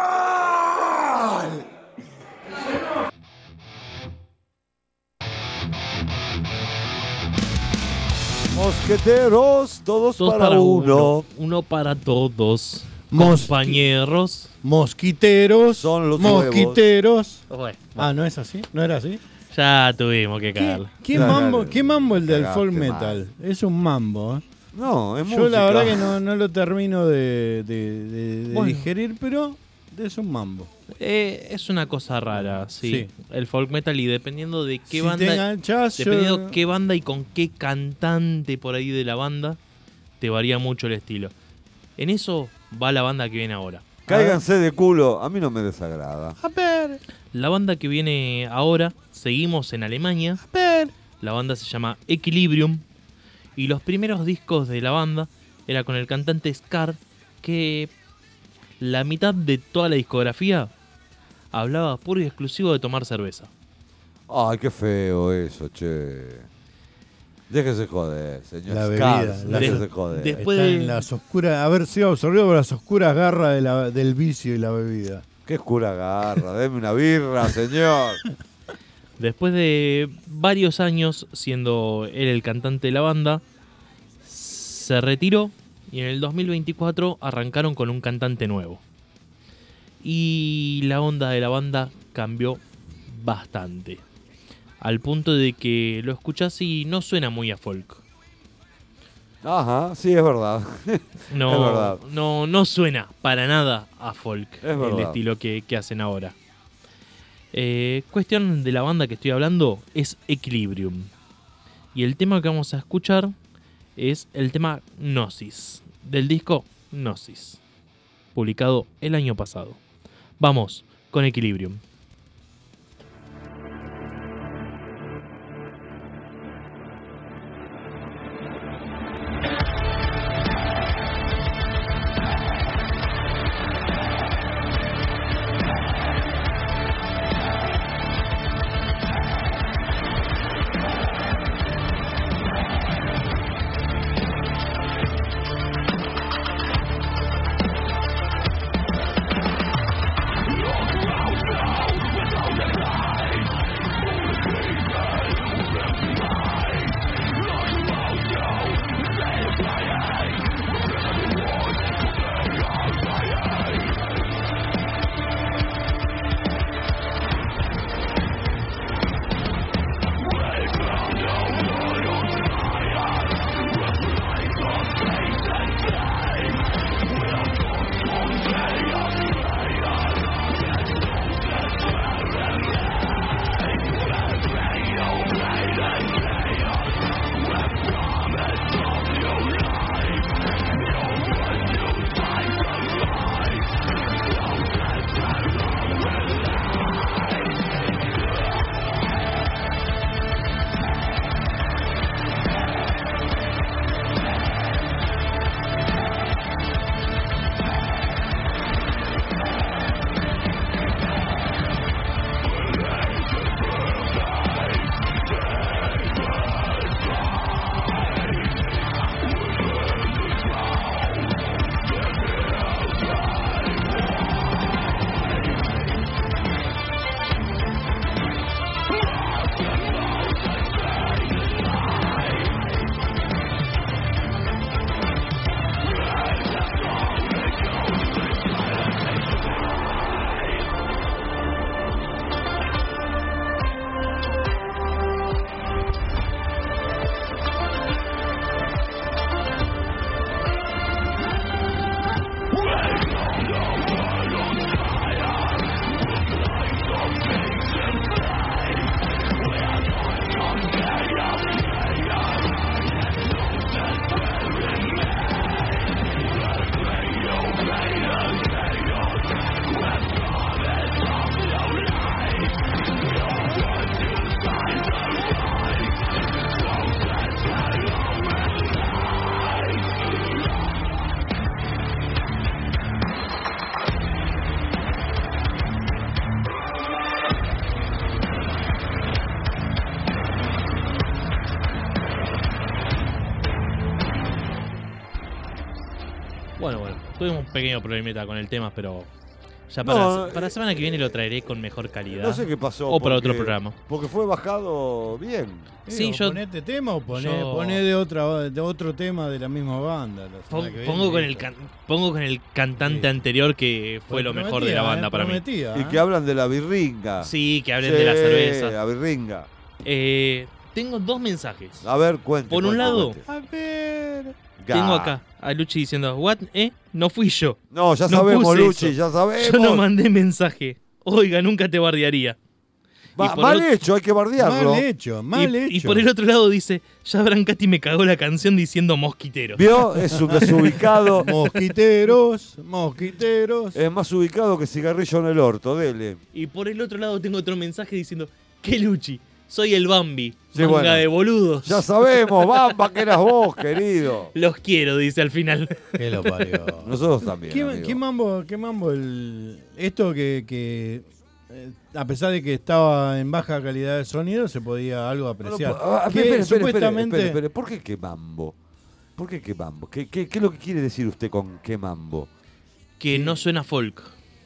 Mosqueteros, todos Dos para, para uno. uno. Uno para todos. Mosqui- Compañeros. Mosquiteros. Son los mosquiteros. Bueno, Ah, ¿no es así? ¿No era así? ya tuvimos que ¿Qué, cagarle. qué Claro. mambo, ¿Qué mambo el del Cagaste folk mal. metal? Es un mambo, ¿eh? No, es Yo música. la verdad que no, no lo termino de, de- de- de Bueno. digerir, pero es un mambo. Eh, es una cosa rara, sí. Sí. El folk metal y dependiendo de qué Si banda. te enganchás, dependiendo yo- qué banda y con qué cantante por ahí de la banda, te varía mucho el estilo. En eso va la banda que viene ahora. Cáiganse de culo, a mí no me desagrada. A ver, La banda que viene ahora, seguimos en Alemania. a ver. La banda se llama Equilibrium. Y los primeros discos de la banda era con el cantante Scar, que la mitad de toda la discografía hablaba puro y exclusivo de tomar cerveza. Ay, qué feo eso, che. Déjese joder, señor La Scars, bebida, la- déjese de- joder. de- Después Está de- en las oscuras, haber sido absorbido por las oscuras garras de la- del vicio y la bebida. Qué oscura garra, deme una birra, señor. Después de varios años siendo él el cantante de la banda, se retiró y en el dos mil veinticuatro arrancaron con un cantante nuevo. Y la onda de la banda cambió bastante. Al punto de que lo escuchás y no suena muy a folk. Ajá, sí, es verdad. No, Es verdad. no, no suena para nada a folk Es el verdad. estilo que, que hacen ahora. Eh, cuestión de la banda que estoy hablando es Equilibrium. Y el tema que vamos a escuchar es el tema Gnosis, del disco Gnosis, publicado el año pasado. Vamos con Equilibrium. Loud, loud, loud. Bueno, bueno, tuvimos un pequeño problemita con el tema, pero ya No, para, no, para la semana que viene lo traeré con mejor calidad. No sé qué pasó. O para porque- otro programa. Porque fue bajado bien. Sí, o yo- ponete tema o poné, yo- poné de, otra, de otro tema de la misma banda. la semana Pon- que viene, pongo, con el listo. can- pongo con el cantante anterior que fue Pues lo mejor de la prometía, banda eh, para mí. prometía, Y ¿eh? que hablan de la birringa. Sí, que hablen Sí, de la cerveza. la birringa. Eh, tengo dos mensajes. A ver, cuente. Por un cuente, lado, cuente. A ver. tengo Ga. acá a Luchi diciendo, ¿what? ¿Eh? No fui yo. No, ya No sabemos, puse Luchi, eso. ya sabemos. Yo no mandé mensaje. Oiga, nunca te bardearía. Va- Y por mal otro- hecho, hay que bardearlo. Mal hecho, mal y, hecho. y por el otro lado dice, ya Brancati me cagó la canción diciendo mosquitero. ¿Vio? Es un desubicado. Mosquiteros, mosquiteros. Es más ubicado que cigarrillo en el orto, dele. Y por el otro lado tengo otro mensaje diciendo, ¿qué Luchi? Soy el Bambi. Sí, manga bueno. de boludos. Ya sabemos, Bamba, que eras vos, querido. Los quiero, dice al final. Que lo parió. Nosotros también. ¿Qué, amigo. qué mambo, qué mambo el, esto que, que eh, a pesar de que estaba en baja calidad de sonido, se podía algo apreciar? Bueno, ah, Que espere, espere, espere, supuestamente... espere, espere. ¿Por qué qué mambo? ¿Por qué qué mambo? ¿Qué, qué, qué es lo que quiere decir usted con qué mambo? Que no suena folk.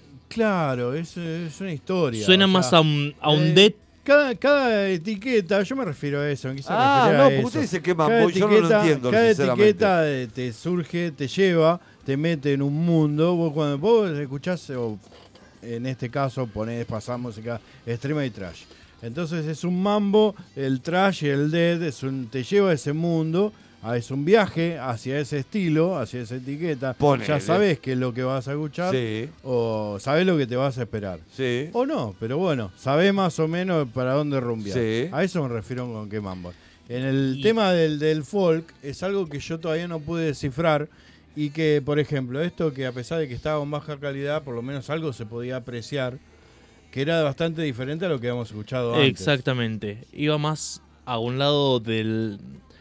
Claro, es, es una historia. Suena o más sea, a un, a un eh, death. Cada, cada etiqueta, yo me refiero a eso. me quise Ah, referir no, a porque eso. usted dice qué Cada mambo y yo no lo etiqueta- entiendo, Cada sinceramente. etiqueta eh, te surge, te lleva, te mete en un mundo. Vos cuando vos escuchás, o en este caso ponés, pasás música extrema y trash. Entonces es un mambo, el trash y el dead, es un, te lleva a ese mundo. Ah, es un viaje hacia ese estilo, hacia esa etiqueta. Ponele. Ya sabés qué es lo que vas a escuchar Sí. o sabés lo que te vas a esperar. Sí. O no, pero bueno, sabés más o menos para dónde rumbear. Sí. A eso me refiero con qué mambo. En el Y- tema del, del folk es algo que yo todavía no pude descifrar y que, por ejemplo, esto que a pesar de que estaba con baja calidad, por lo menos algo se podía apreciar, que era bastante diferente a lo que habíamos escuchado antes. Exactamente. Iba más a un lado del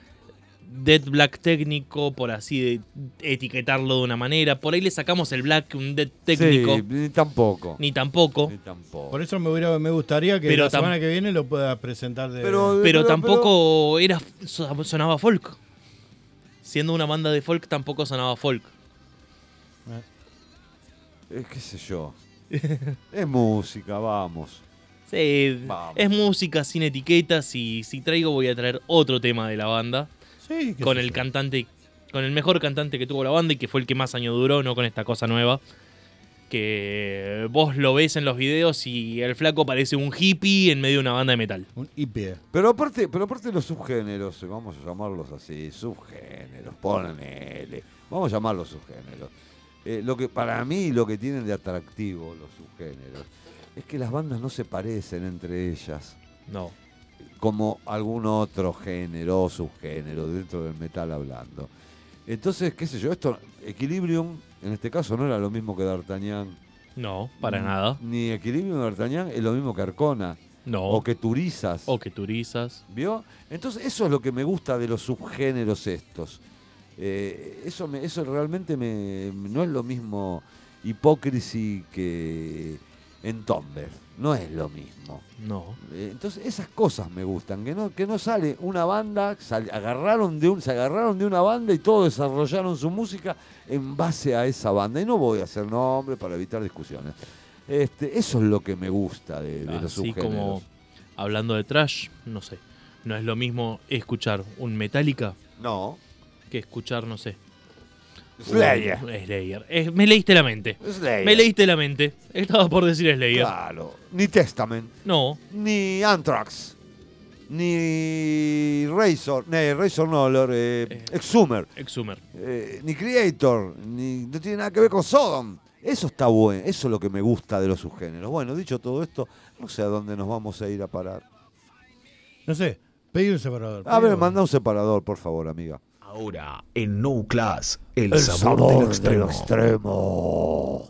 death black técnico, por así de etiquetarlo de una manera. Por ahí le sacamos el black, un death técnico. Sí, ni tampoco. Ni tampoco. Ni tampoco. Por eso me, hubiera, me gustaría que Pero la tam- semana que viene lo pueda presentar de... Pero- Pero tampoco era so- sonaba folk. Siendo una banda de folk, tampoco sonaba folk. Eh, qué sé yo. Es música, vamos. Sí, Vamos. es música sin etiquetas y si traigo voy a traer otro tema de la banda. Sí, qué Con sé el yo. cantante, con el mejor cantante que tuvo la banda y que fue el que más año duró, no con esta cosa nueva. Que vos lo ves en los videos y el flaco parece un hippie en medio de una banda de metal. Un I P. Pero aparte, pero aparte los subgéneros, vamos a llamarlos así, subgéneros, ponele. Vamos a llamarlos subgéneros. Eh, lo que para mí lo que tienen de atractivo los subgéneros es que las bandas no se parecen entre ellas. No. Como algún otro género o subgénero dentro del metal hablando. Entonces, qué sé yo, esto, Equilibrium, en este caso no era lo mismo que D'Artagnan. No, para Ni- nada. Ni Equilibrium de D'Artagnan es lo mismo que Arcona. No. O que Turizas. O que Turizas. ¿Vio? Entonces, eso es lo que me gusta de los subgéneros estos. Eh, eso me, eso realmente me, no es lo mismo Hypocrisy que Entomber. No es lo mismo. No. Eh, Entonces esas cosas me gustan, que no, que no sale una banda, sal- agarraron de un, se agarraron de una banda y todos desarrollaron su música en base a esa banda. Y no voy a hacer nombre para evitar discusiones. Este, eso es lo que me gusta de, de los Así subgéneros. como hablando de trash, no sé. No es lo mismo escuchar un Metallica No. que escuchar, no sé. Slayer. un Slayer. Eh, me leíste la mente. Slayer. Me leíste la mente. Estaba por decir Slayer. Claro. Ni Testament. No. Ni Anthrax. Ni Razor. No, Razor no, Lord, eh, Exhumer. Exhumer. Eh, ni Creator. Ni, no tiene nada que ver con Sodom. Eso está bueno. Eso es lo que me gusta de los subgéneros. Bueno, dicho todo esto, no sé a dónde nos vamos a ir a parar. No sé, pedí un separador. A ver, pedí- manda un separador, por favor, amiga. Ahora, en No Class, el, El sabor, sabor del extremo. del extremo.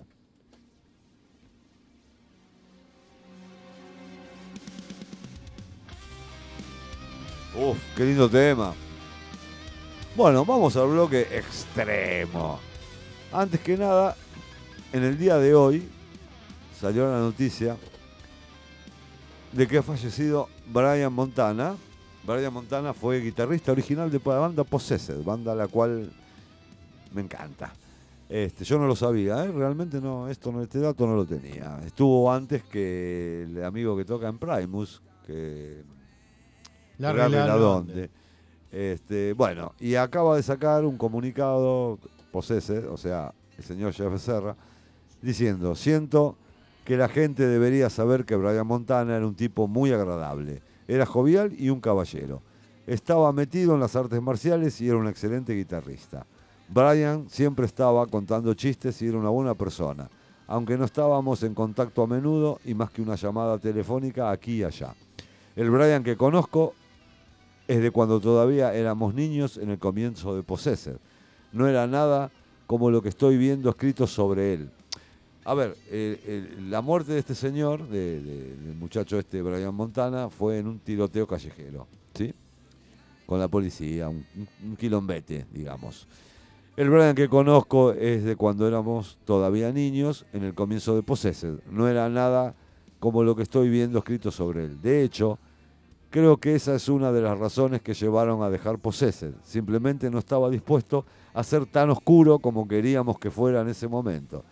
Uf, qué lindo tema. Bueno, vamos al bloque extremo. Antes que nada, en el día de hoy salió la noticia de que ha fallecido Brian Montana. Brian Montana fue guitarrista original de la banda Possessed, banda a la cual me encanta. Este, yo no lo sabía, ¿eh? Realmente no, esto no, este dato no lo tenía. Estuvo antes que el amigo que toca en Primus, que Larry Larry Ladonde. Ladonde. Este, bueno, y acaba de sacar un comunicado, Possessed, o sea, el señor Jeff Becerra, diciendo: siento que la gente debería saber que Brian Montana era un tipo muy agradable, era jovial y un caballero. Estaba metido en las artes marciales y era un excelente guitarrista. Brian siempre estaba contando chistes y era una buena persona, aunque no estábamos en contacto a menudo y más que una llamada telefónica aquí y allá. El Brian que conozco es de cuando todavía éramos niños en el comienzo de Possessed. No era nada como lo que estoy viendo escrito sobre él. A ver, eh, eh, la muerte de este señor, de, de, del muchacho este Brian Montana, fue en un tiroteo callejero, ¿sí? Con la policía, un, un, un quilombete, digamos. El Brian que conozco es de cuando éramos todavía niños en el comienzo de Possessed. No era nada como lo que estoy viendo escrito sobre él. De hecho, creo que esa es una de las razones que llevaron a dejar Possessed. Simplemente no estaba dispuesto a ser tan oscuro como queríamos que fuera en ese momento.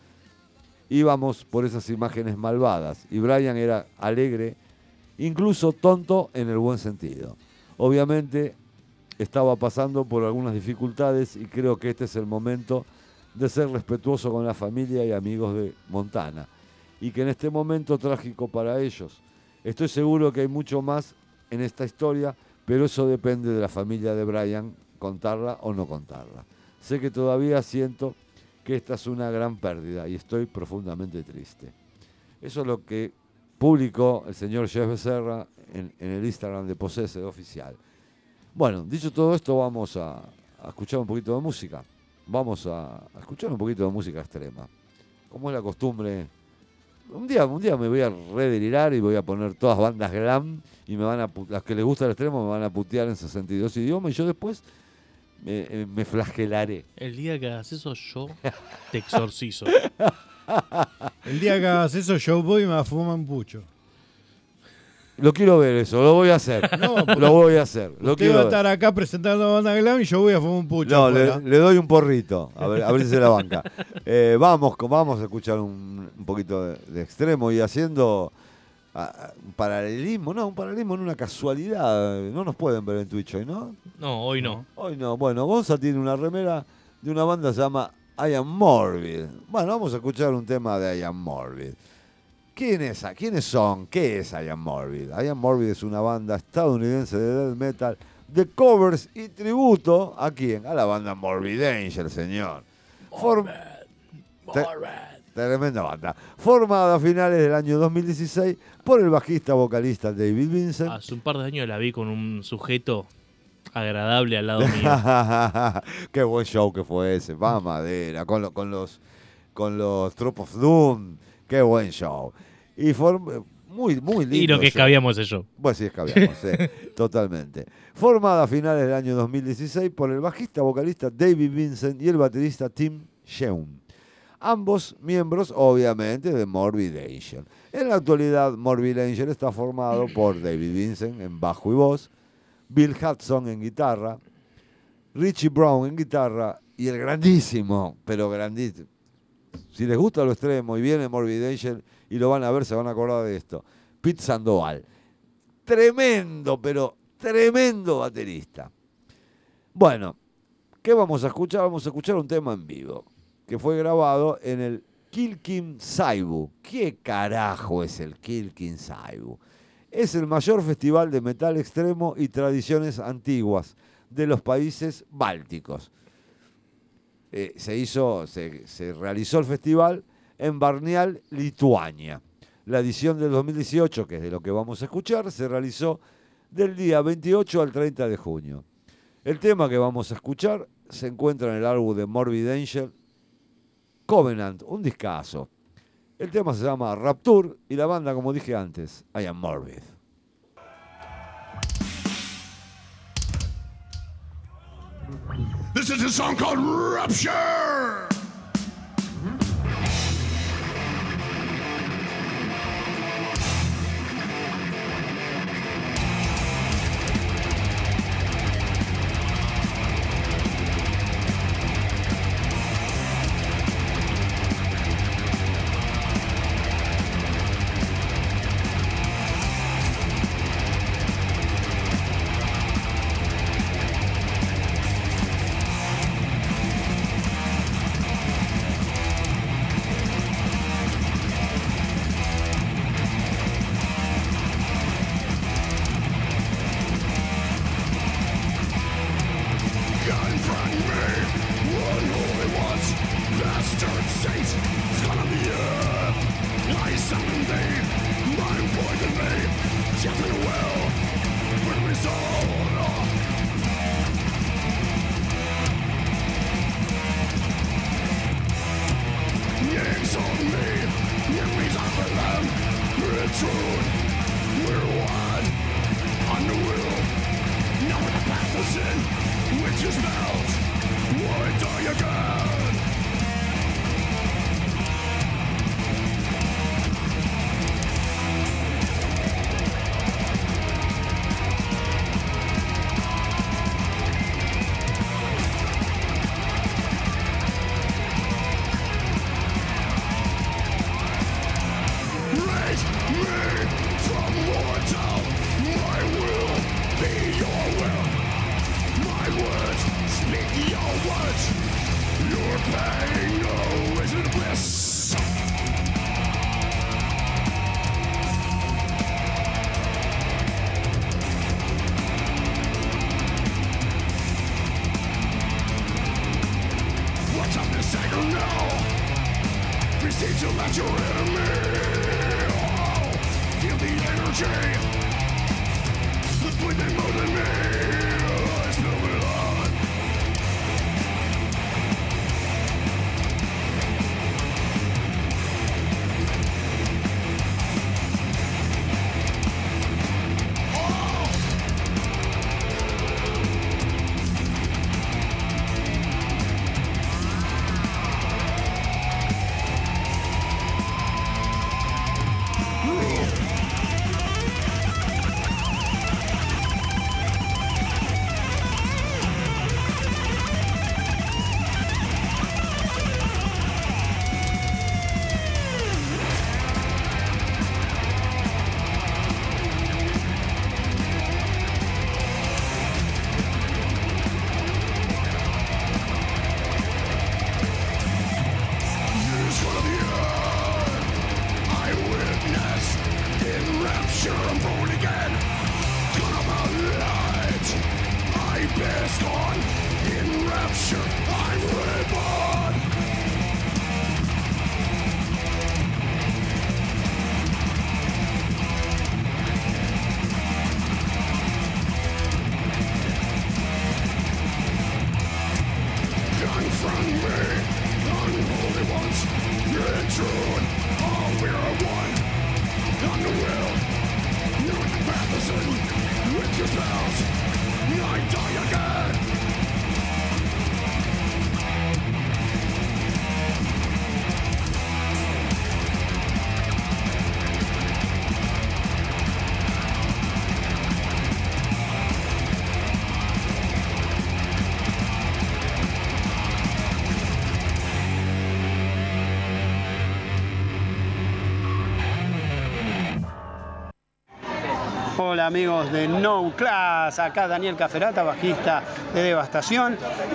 Íbamos por esas imágenes malvadas y Brian era alegre, incluso tonto en el buen sentido. Obviamente estaba pasando por algunas dificultades y creo que este es el momento de ser respetuoso con la familia y amigos de Montana. Y que en este momento trágico para ellos, estoy seguro que hay mucho más en esta historia, pero eso depende de la familia de Brian, contarla o no contarla. Sé que todavía siento que esta es una gran pérdida y estoy profundamente triste. Eso es lo que publicó el señor Jeff Becerra en, en el Instagram de Possessed oficial. Bueno, dicho todo esto, vamos a, a escuchar un poquito de música. Vamos a, a escuchar un poquito de música extrema. Como es la costumbre, un día, un día me voy a redelirar y voy a poner todas bandas glam y me van a, las que les gusta el extremo me van a putear en sesenta y dos idiomas y yo después me, me flagelaré. El día que hagas eso, yo te exorcizo. El día que hagas eso, yo voy y me fumo un pucho. Lo quiero ver eso, lo voy a hacer. No, lo voy a hacer. Lo usted quiero va a ver. estar acá presentando banda glam y yo voy a fumar un pucho. No, le, afuera. le doy un porrito, a ver, a ver si se la banca. Eh, vamos, vamos a escuchar un, un poquito de, de extremo y haciendo uh, un paralelismo, no, un paralelismo en una casualidad. No nos pueden ver en Twitch hoy, ¿no? No, hoy no. Hoy no. Bueno, Gonza tiene una remera de una banda que se llama I Am Morbid. Bueno, vamos a escuchar un tema de I Am Morbid. ¿Quién es, ¿Quiénes son? ¿Qué es I Am Morbid? I Am Morbid es una banda estadounidense de death metal de covers y tributo ¿a quién? A la banda Morbid Angel, señor. Form... Te... Tremenda banda. Formada a finales del año dos mil dieciséis por el bajista vocalista David Vincent. Hace un par de años la vi con un sujeto agradable al lado mío. Qué buen show que fue ese. Va madera. Con, lo, con los con los Troop of Doom. Qué buen show. Y form... muy, muy lindo. Y lo que show. escabiamos ese show. Pues sí, escabiamos, sí, totalmente. Formada a finales del año dos mil dieciséis por el bajista vocalista David Vincent y el baterista Tim Sheun. Ambos miembros, obviamente, de Morbid Angel. En la actualidad, Morbid Angel está formado por David Vincent en bajo y voz, Bill Hudson en guitarra, Richie Brown en guitarra y el grandísimo, pero grandísimo. Si les gusta lo extremo y viene Morbid Angel y lo van a ver, se van a acordar de esto. Pete Sandoval. Tremendo, pero tremendo baterista. Bueno, ¿qué vamos a escuchar? Vamos a escuchar un tema en vivo que fue grabado en el Kilkin Saibu. ¿Qué carajo es el Kilkin Saibu? Es el mayor festival de metal extremo y tradiciones antiguas de los países bálticos. Eh, se hizo, se, se realizó el festival en Barnial, Lituania. La edición del dos mil dieciocho, que es de lo que vamos a escuchar, se realizó del día veintiocho al treinta de junio. El tema que vamos a escuchar se encuentra en el álbum de Morbid Angel, Covenant, un discazo. El tema se llama Rapture y la banda, como dije antes, I Am Morbid. This is a song called Rupture! summon thee, mind poison me, death and will, bring me soul. Yanks on me, enemies I for them, return, we're one, on the will, now the path of sin, which is melt, why die again? Hola amigos de No Class, acá Daniel Caferata, bajista de Devastación,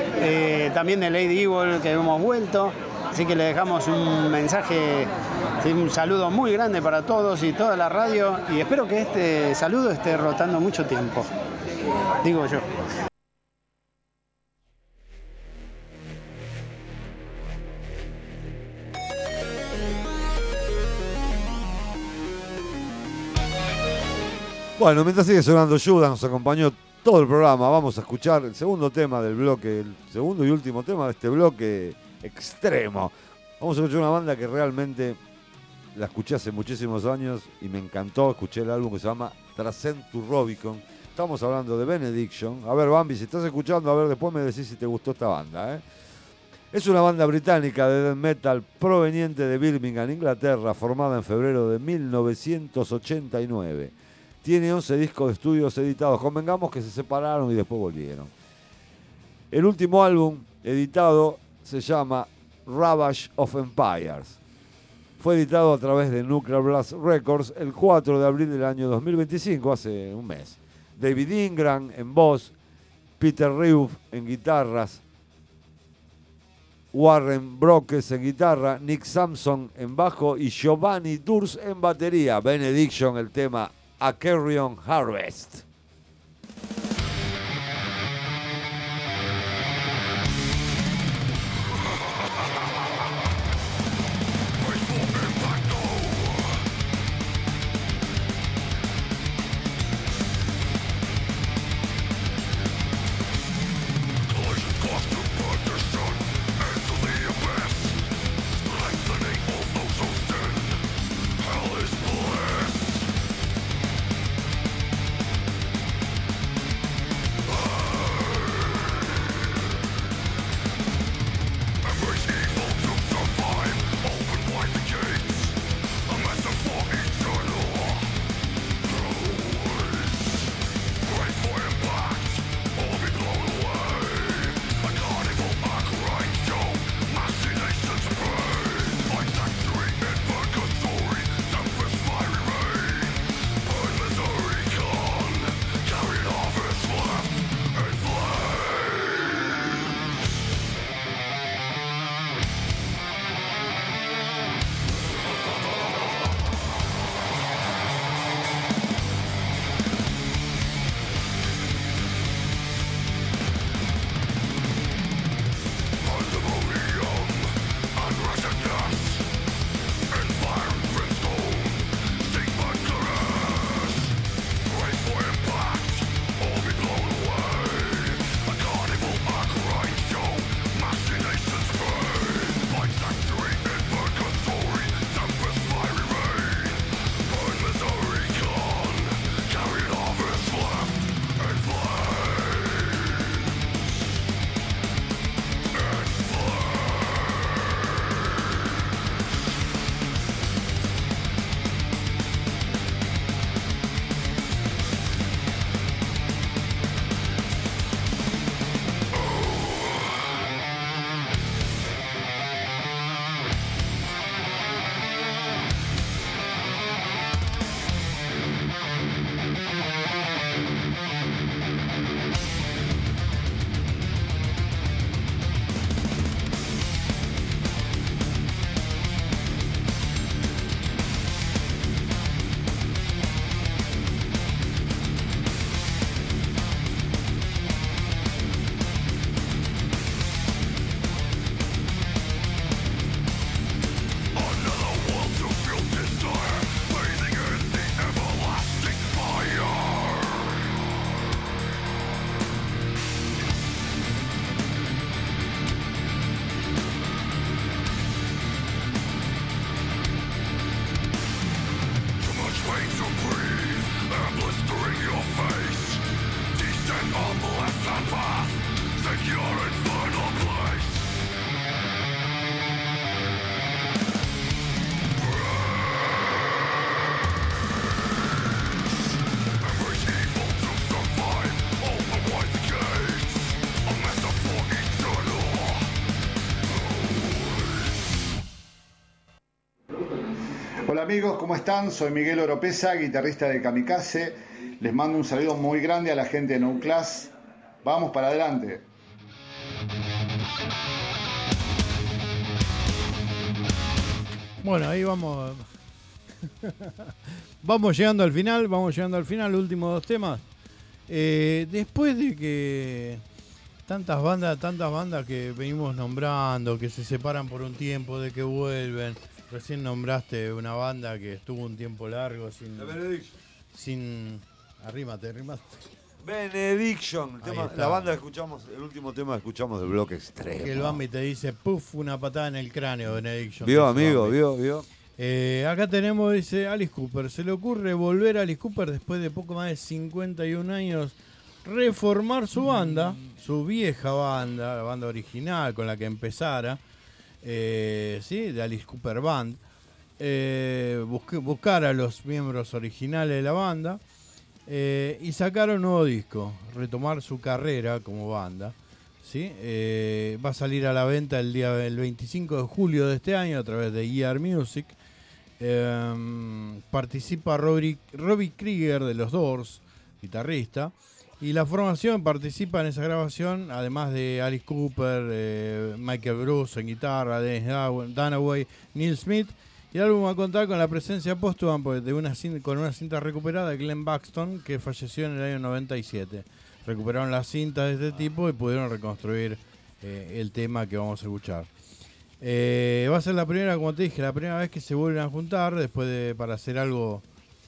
eh, también de Lady Evil que hemos vuelto, así que le dejamos un mensaje, un saludo muy grande para todos y toda la radio y espero que este saludo esté rotando mucho tiempo, digo yo. Bueno, mientras sigue sonando Judas, nos acompañó todo el programa. Vamos a escuchar el segundo tema del bloque, el segundo y último tema de este bloque extremo. Vamos a escuchar una banda que realmente la escuché hace muchísimos años y me encantó. Escuché el álbum que se llama Transcend to Rubicon. Estamos hablando de Benediction. A ver, Bambi, si estás escuchando, a ver, después me decís si te gustó esta banda, ¿eh? Es una banda británica de death metal proveniente de Birmingham, Inglaterra, formada en febrero de mil novecientos ochenta y nueve. Tiene once discos de estudios editados. Convengamos que se separaron y después volvieron. El último álbum editado se llama Ravage of Empires. Fue editado a través de Nuclear Blast Records el cuatro de abril del año dos mil veinticinco, hace un mes. David Ingram en voz, Peter Reuf en guitarras, Warren Brokes en guitarra, Nick Sampson en bajo y Giovanni Durs en batería. Benediction, el tema A Carrion Harvest. Hola amigos, ¿cómo están? Soy Miguel Oropesa, guitarrista de Kamikaze. Les mando un saludo muy grande a la gente de No Class. Vamos para adelante. Bueno, ahí vamos. Vamos llegando al final, vamos llegando al final, últimos dos temas. Eh, después de que tantas bandas, tantas bandas que venimos nombrando, que se separan por un tiempo, de que vuelven. Recién nombraste una banda que estuvo un tiempo largo sin. La Benediction. Sin. Arrímate, arrímate. Benediction, el tema, la banda que escuchamos, el último tema que escuchamos del bloque extremo. Que el Bambi te dice, puff, una patada en el cráneo, Benediction. Vio, amigo, vio, vio. Eh, acá tenemos, dice Alice Cooper. Se le ocurre volver a Alice Cooper después de poco más de cincuenta y un años, reformar su banda, su vieja banda, la banda original con la que empezara, eh, ¿sí? De Alice Cooper Band. Eh, busque, buscar a los miembros originales de la banda eh, y sacar un nuevo disco, retomar su carrera como banda. ¿Sí? Eh, va a salir a la venta el día el veinticinco de julio de este año a través de E R Music. Eh, participa Robbie, Robbie Krieger de los Doors, guitarrista, y la formación participa en esa grabación, además de Alice Cooper, eh, Michael Bruce en guitarra, Dennis Dunaway, Neil Smith. Y el álbum va a contar con la presencia póstuma de una cinta, con una cinta recuperada de Glenn Buxton, que falleció en el año noventa y siete. Recuperaron las cintas de este tipo y pudieron reconstruir eh, el tema que vamos a escuchar. Eh, va a ser la primera, como te dije, la primera vez que se vuelven a juntar después de para hacer algo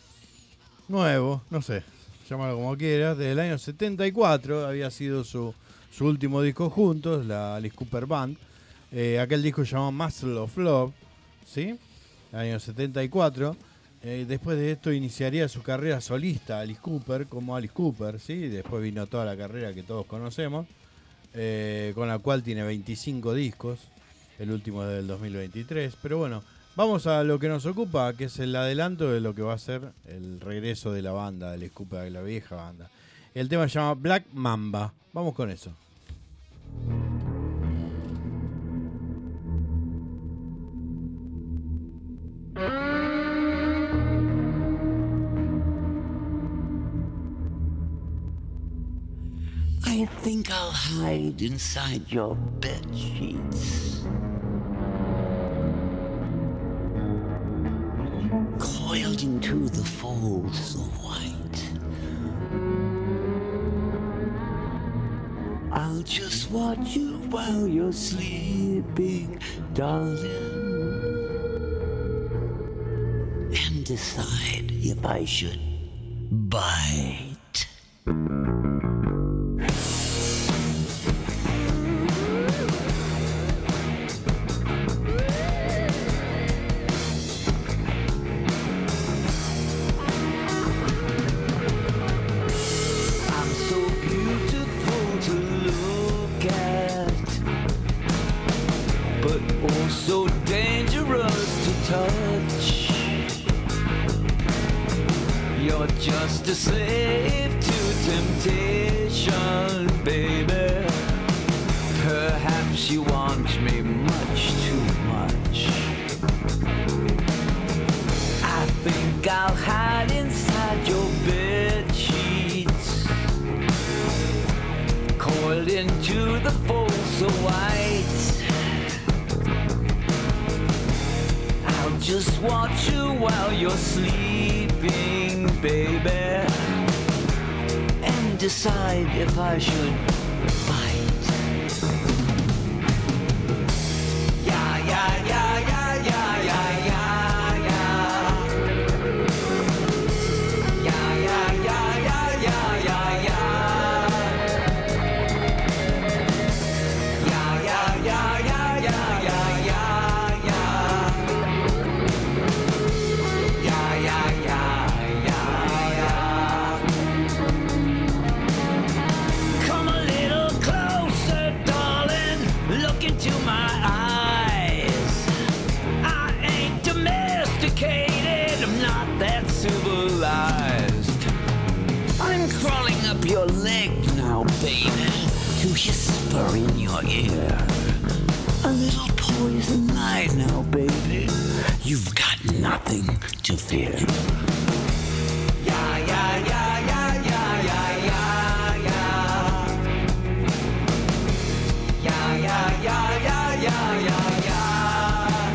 nuevo, no sé, llámalo como quieras. Desde el año setenta y cuatro había sido su, su último disco juntos, la Alice Cooper Band. Eh, aquel disco se llamaba Muscle of Love, ¿sí? El año setenta y cuatro. Eh, después de esto iniciaría su carrera solista Alice Cooper como Alice Cooper, ¿sí? Después vino toda la carrera que todos conocemos, eh, con la cual tiene veinticinco discos, el último es del dos mil veintitrés. Pero bueno, vamos a lo que nos ocupa, que es el adelanto de lo que va a ser el regreso de la banda de Alice Cooper, de la vieja banda. El tema se llama Black Mamba. Vamos con eso. I think I'll hide inside your bed sheets, coiled into the folds of white. I'll just watch you while you're sleeping, darling, and decide if I should bite. So dangerous to touch. You're just a slave to temptation, baby. Perhaps you want me much too much. I think I'll hide inside your bed sheets, coiled into the folds of white. Just watch you while you're sleeping, baby, and decide if I should bite. Yeah, yeah, yeah, yeah, yeah, yeah, yeah, yeah. Yeah, yeah, yeah, yeah, yeah, yeah, yeah. Yeah, yeah, yeah, yeah, yeah, yeah, yeah. Yeah, yeah, your leg now, baby, to whisper in your ear. A little poison lie now, baby. You've got nothing to fear. Yeah, yeah, yeah, yeah, yeah, yeah, yeah, yeah. Yeah, yeah, yeah, yeah, yeah, yeah, yeah.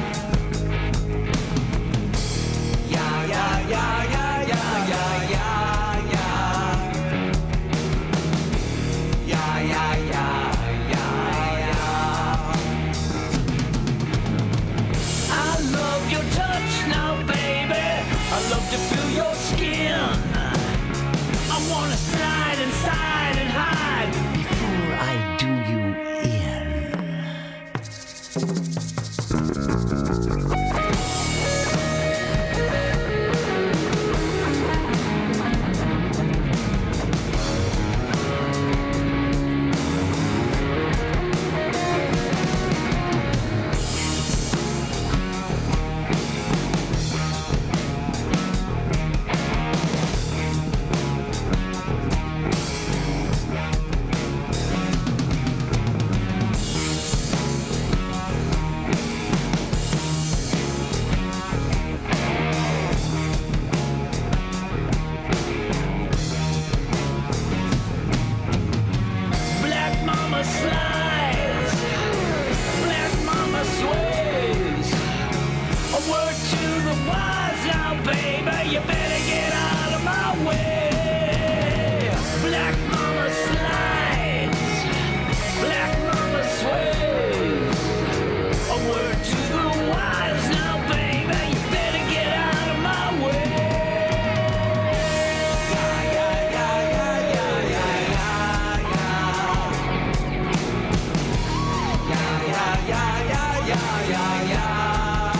Yeah, yeah, yeah, yeah, yeah, yeah, yeah, yeah. Yeah, yeah, yeah, yeah, yeah. I love your touch now, baby. I love to feel your skin. I wanna slide inside and hide before I do you in. Black mama slides, black mama sways. A word to the wise now, baby, you better get out of my way. Black mama slides, black mama sways. A word to the wise now, baby, you better get out of my way. Yeah, yeah, yeah, yeah, yeah, yeah, yeah, yeah. Yeah, yeah, yeah, yeah, yeah, yeah, yeah.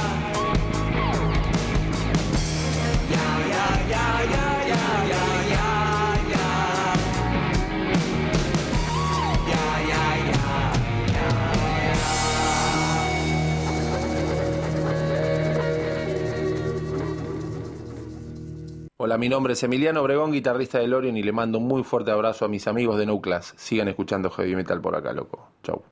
Yeah, yeah, yeah, yeah, yeah, yeah, yeah, yeah. Yeah, yeah, yeah, yeah, yeah. Hola, mi nombre es Emiliano Obregón, guitarrista de Lorian, y le mando un muy fuerte abrazo a mis amigos de No Class. Sigan escuchando heavy metal por acá, loco. Chau.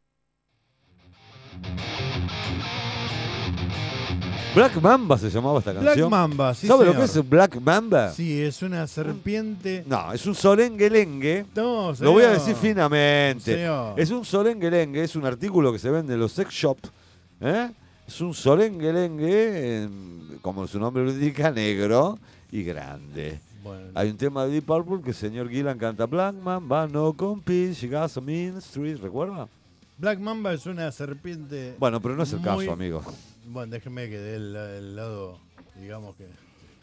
Black Mamba se llamaba esta Black canción. Mamba, sí, ¿Sabe lo señor. que es Black Mamba? Sí, es una serpiente. No, es un solenguelengue. No, Lo voy a señor. decir finamente. Señor. Es un solenguelengue, es un artículo que se vende en los sex shop. ¿eh? Es un solenguelengue, en- como su nombre lo indica, negro y grande. Bueno. Hay un tema de Deep Purple que el señor Gillan canta Black Mamba, no compete, she got some mean streets, ¿recuerda? Black Mamba es una serpiente. Bueno, pero no es el muy- caso, amigo. Bueno, déjeme que dé el, el lado, digamos que.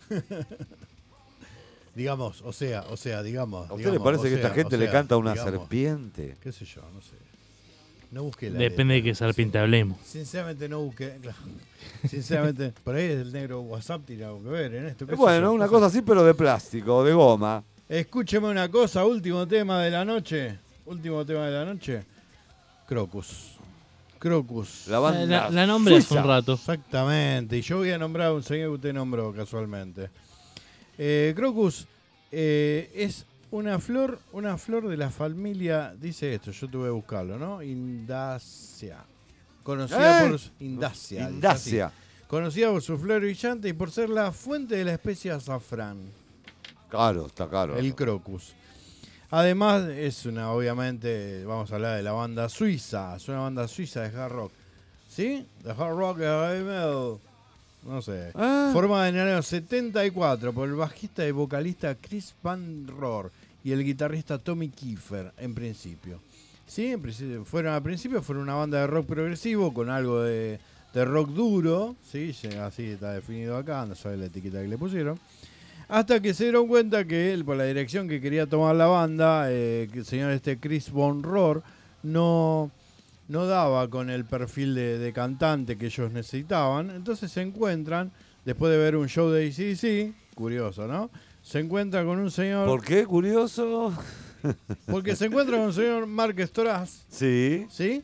digamos, o sea, o sea, digamos. ¿A usted digamos, le parece o que sea, esta gente o le sea, canta a una digamos. serpiente? ¿Qué sé yo? No sé. No busqué la Depende de qué serpiente hablemos. Sinceramente no busqué. Claro. Sinceramente, por ahí el negro WhatsApp tiene algo que ver en esto. qué sé Bueno, yo, una qué cosa sé. así, pero de plástico, de goma. Escúcheme una cosa, último tema de la noche. Último tema de la noche. Crocus. Crocus. La banda La- la nombré hace suiza. un rato. Exactamente. Y yo voy a nombrar a un señor que usted nombró casualmente. Eh, Crocus eh, es una flor, una flor de la familia, dice esto, yo tuve que buscarlo, ¿no? Indacia. Conocida ¿Eh? por su- Indacia. dice Indacia. así. Conocida por su flor brillante y por ser la fuente de la especie azafrán. Claro, está claro. El Crocus. Además, es una, obviamente, vamos a hablar de la banda suiza. Es una banda suiza de hard rock. ¿Sí? De hard rock, de heavy metal. No sé. Ah. Formada en el año setenta y cuatro por el bajista y vocalista Chris Van Rohr y el guitarrista Tommy Kiefer, en principio. Sí, en principio, fueron, al principio fueron una banda de rock progresivo con algo de, de rock duro. Sí, así está definido acá, no sabe la etiqueta que le pusieron. Hasta que se dieron cuenta que él, por la dirección que quería tomar la banda, eh, que el señor este Chris Van Rohr no, no daba con el perfil de, de cantante que ellos necesitaban. Entonces se encuentran, después de ver un show de A C D C, curioso, ¿no? Se encuentra con un señor... ¿Por qué? Curioso. Porque se encuentra con el señor Mark Storaz. Sí. ¿Sí?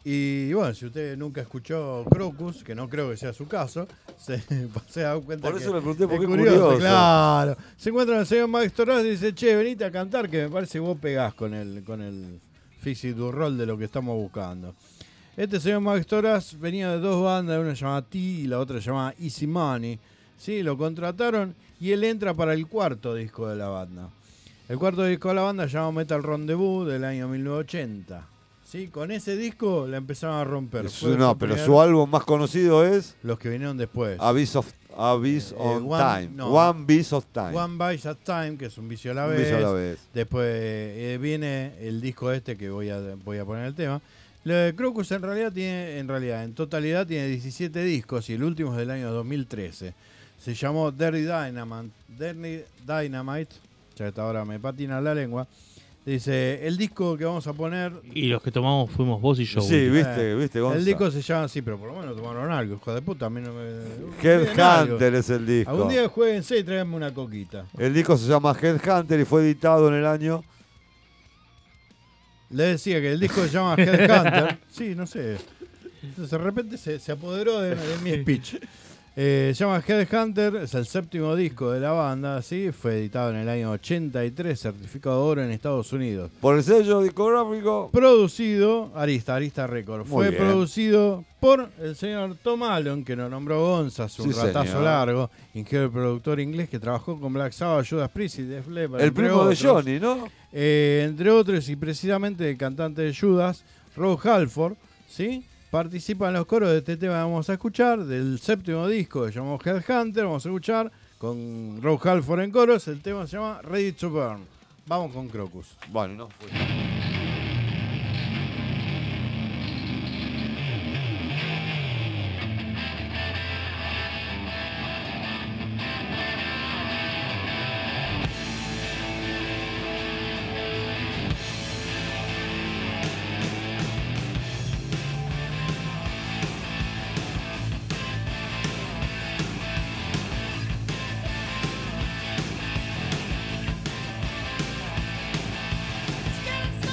Y bueno, si usted nunca escuchó Crocus, que no creo que sea su caso, se, se da cuenta Por eso que le pregunté, porque es es curioso, curioso. Claro. Se encuentra el señor Max Torres y dice, che, venite a cantar, que me parece que vos pegás con el, con el physique du rol de lo que estamos buscando. Este señor Max Torres venía de dos bandas, una llamada T y la otra llamada Easy Money. Sí, lo contrataron y él entra para el cuarto disco de la banda. El cuarto disco de la banda se llama Metal Rendezvous del año mil novecientos ochenta. Sí, con ese disco la empezaron a romper. Su, no, pero primer, su álbum más conocido es... Los que vinieron después. Abyss, of, Abyss eh, on one, Time. No, One Beast of Time. One Beast of Time, que es un vicio a la, un vez. Vicio a la vez. Después eh, viene el disco este que voy a, voy a poner el tema. Le, Crocus en realidad tiene, en realidad, en totalidad tiene diecisiete discos y el último es del año dos mil trece. Se llamó Dirty Dynamite. Dirty Dynamite, ya que hasta ahora me patina la lengua. Dice, el disco que vamos a poner... Y los que tomamos fuimos vos y yo. Sí, viste, eh, viste, Gonza. El disco se llama así, pero por lo menos tomaron algo, hijo de puta. A mí no me... Headhunter es el disco. Algún día jueguense y tráiganme una coquita. El disco se llama Headhunter y fue editado en el año... Le decía que el disco se llama Headhunter. Sí, no sé. Entonces de repente se, se apoderó de, de mi speech. Eh, se llama Headhunter, es el séptimo disco de la banda, ¿sí? Fue editado en el año ochenta y tres, certificado de oro en Estados Unidos. Por el sello discográfico. Producido, Arista, Arista Record. Muy Fue bien. Producido por el señor Tom Allen, que nos nombró Gonza, hace un Sí, ratazo señor. largo, ingeniero productor inglés que trabajó con Black Sabbath, Judas Priest y Def Leppard. El entre primo de otros. Johnny, ¿no? Eh, entre otros, y precisamente el cantante de Judas, Rob Halford, ¿sí? Participa en los coros de este tema que vamos a escuchar, del séptimo disco que llamamos Headhunter. Vamos a escuchar con Rob Halford en coros. El tema se llama Ready to Burn. Vamos con Crocus. Bueno, no fue. Scared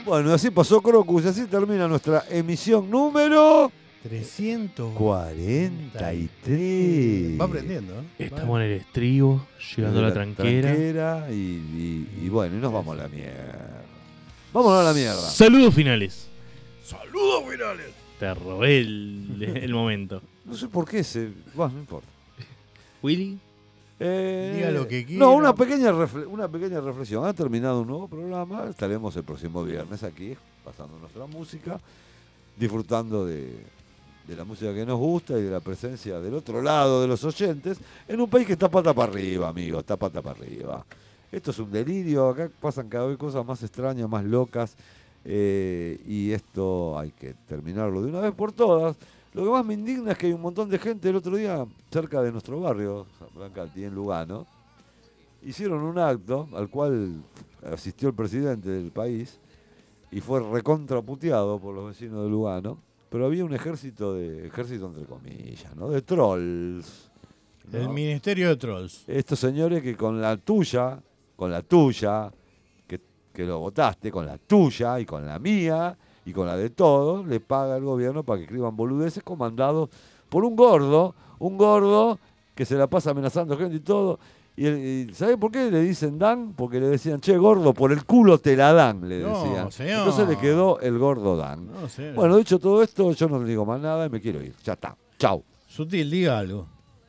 Bueno, así pasó Crocus y así termina nuestra emisión número trescientos cuarenta y tres. Va aprendiendo, ¿eh? Estamos en el estribo, llegando a la tranquera. tranquera y, y, y bueno, y nos vamos a la mierda. Vámonos a la mierda. Saludos finales. Saludos finales. Te robé el, el momento. No sé por qué se... Bueno, no importa. Willy. Eh, Diga lo que quiera. No, una pequeña, refle- una pequeña reflexión. Ha terminado un nuevo programa. Estaremos el próximo viernes aquí, pasando nuestra música, disfrutando de, de la música que nos gusta y de la presencia del otro lado de los oyentes, en un país que está pata para arriba, amigo, está pata para arriba. Esto es un delirio, acá pasan cada vez cosas más extrañas, más locas, eh, y esto hay que terminarlo de una vez por todas. Lo que más me indigna es que hay un montón de gente el otro día, cerca de nuestro barrio, Brancati, en Lugano, hicieron un acto al cual asistió el presidente del país y fue recontraputeado por los vecinos de Lugano, pero había un ejército de, ejército entre comillas, ¿no? De trolls. ¿no? El Ministerio de Trolls. Estos señores que con la tuya, con la tuya, que, que lo votaste, con la tuya y con la mía y con la de todos, le paga el gobierno para que escriban boludeces comandados por un gordo, un gordo que se la pasa amenazando gente y todo. Y, y ¿sabe por qué le dicen Dan? Porque le decían, che, gordo, por el culo te la dan, le No, decían. señor. Entonces le quedó el gordo Dan. No, señor. Bueno, dicho todo esto, yo no le digo más nada y me quiero ir. Ya está. Chau. Sutil, diga algo.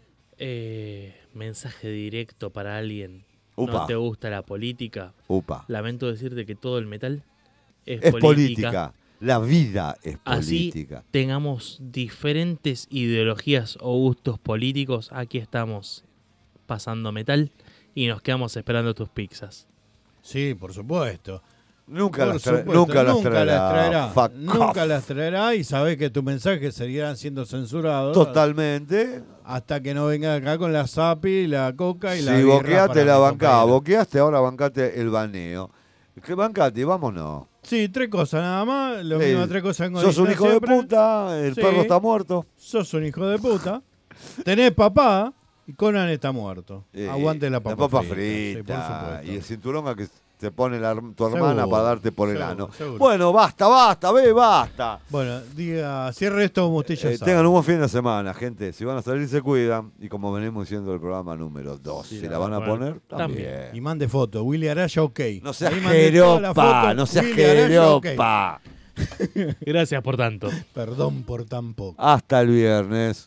Eh, mensaje directo para alguien. Upa. ¿No te gusta la política? Upa. Lamento decirte que todo el metal es, Es política. política. La vida es Así política. tengamos diferentes ideologías o gustos políticos, aquí estamos pasando metal y nos quedamos esperando tus pizzas. Sí, por supuesto. Nunca Por las tra- supuesto, nunca las nunca traerá. las traerá. Fuck Nunca off. las traerá y sabés que tus mensajes seguirán siendo censurados. Totalmente. Hasta que no venga acá con la zapi, la coca y la Si birra boqueaste para la mi bancada, compañero. boqueaste, ahora bancate el baneo. ¿Qué bancate? Vámonos. Sí, tres cosas nada más. Lo Sí. mismo, tres cosas en Sos un condición hijo de siempre. puta, el Sí. perro está muerto. Sos un hijo de puta. Tenés papá y Conan está muerto. Eh, Aguante la papa, La papa frita. frita. Sí, por supuesto. y el cinturón a que te pone la- tu hermana Seguro, para darte por el seguro, ano. seguro. Bueno, basta, basta, ve, basta. Bueno, diga, cierre esto como usted ya Eh, sabe. tengan un buen fin de semana, gente. Si van a salir, se cuidan. Y como venimos diciendo el programa número dos, Sí, si la la van a van a poner, poner, también. Y mande foto. Willy Araya, ok. No seas Ahí mande toda la jeropa, foto, no seas Willy Araya, ok. jeropa. Gracias por tanto. Perdón por tan poco. Hasta el viernes.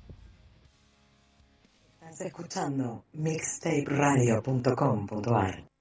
Estás escuchando mixtape radio punto com punto ar.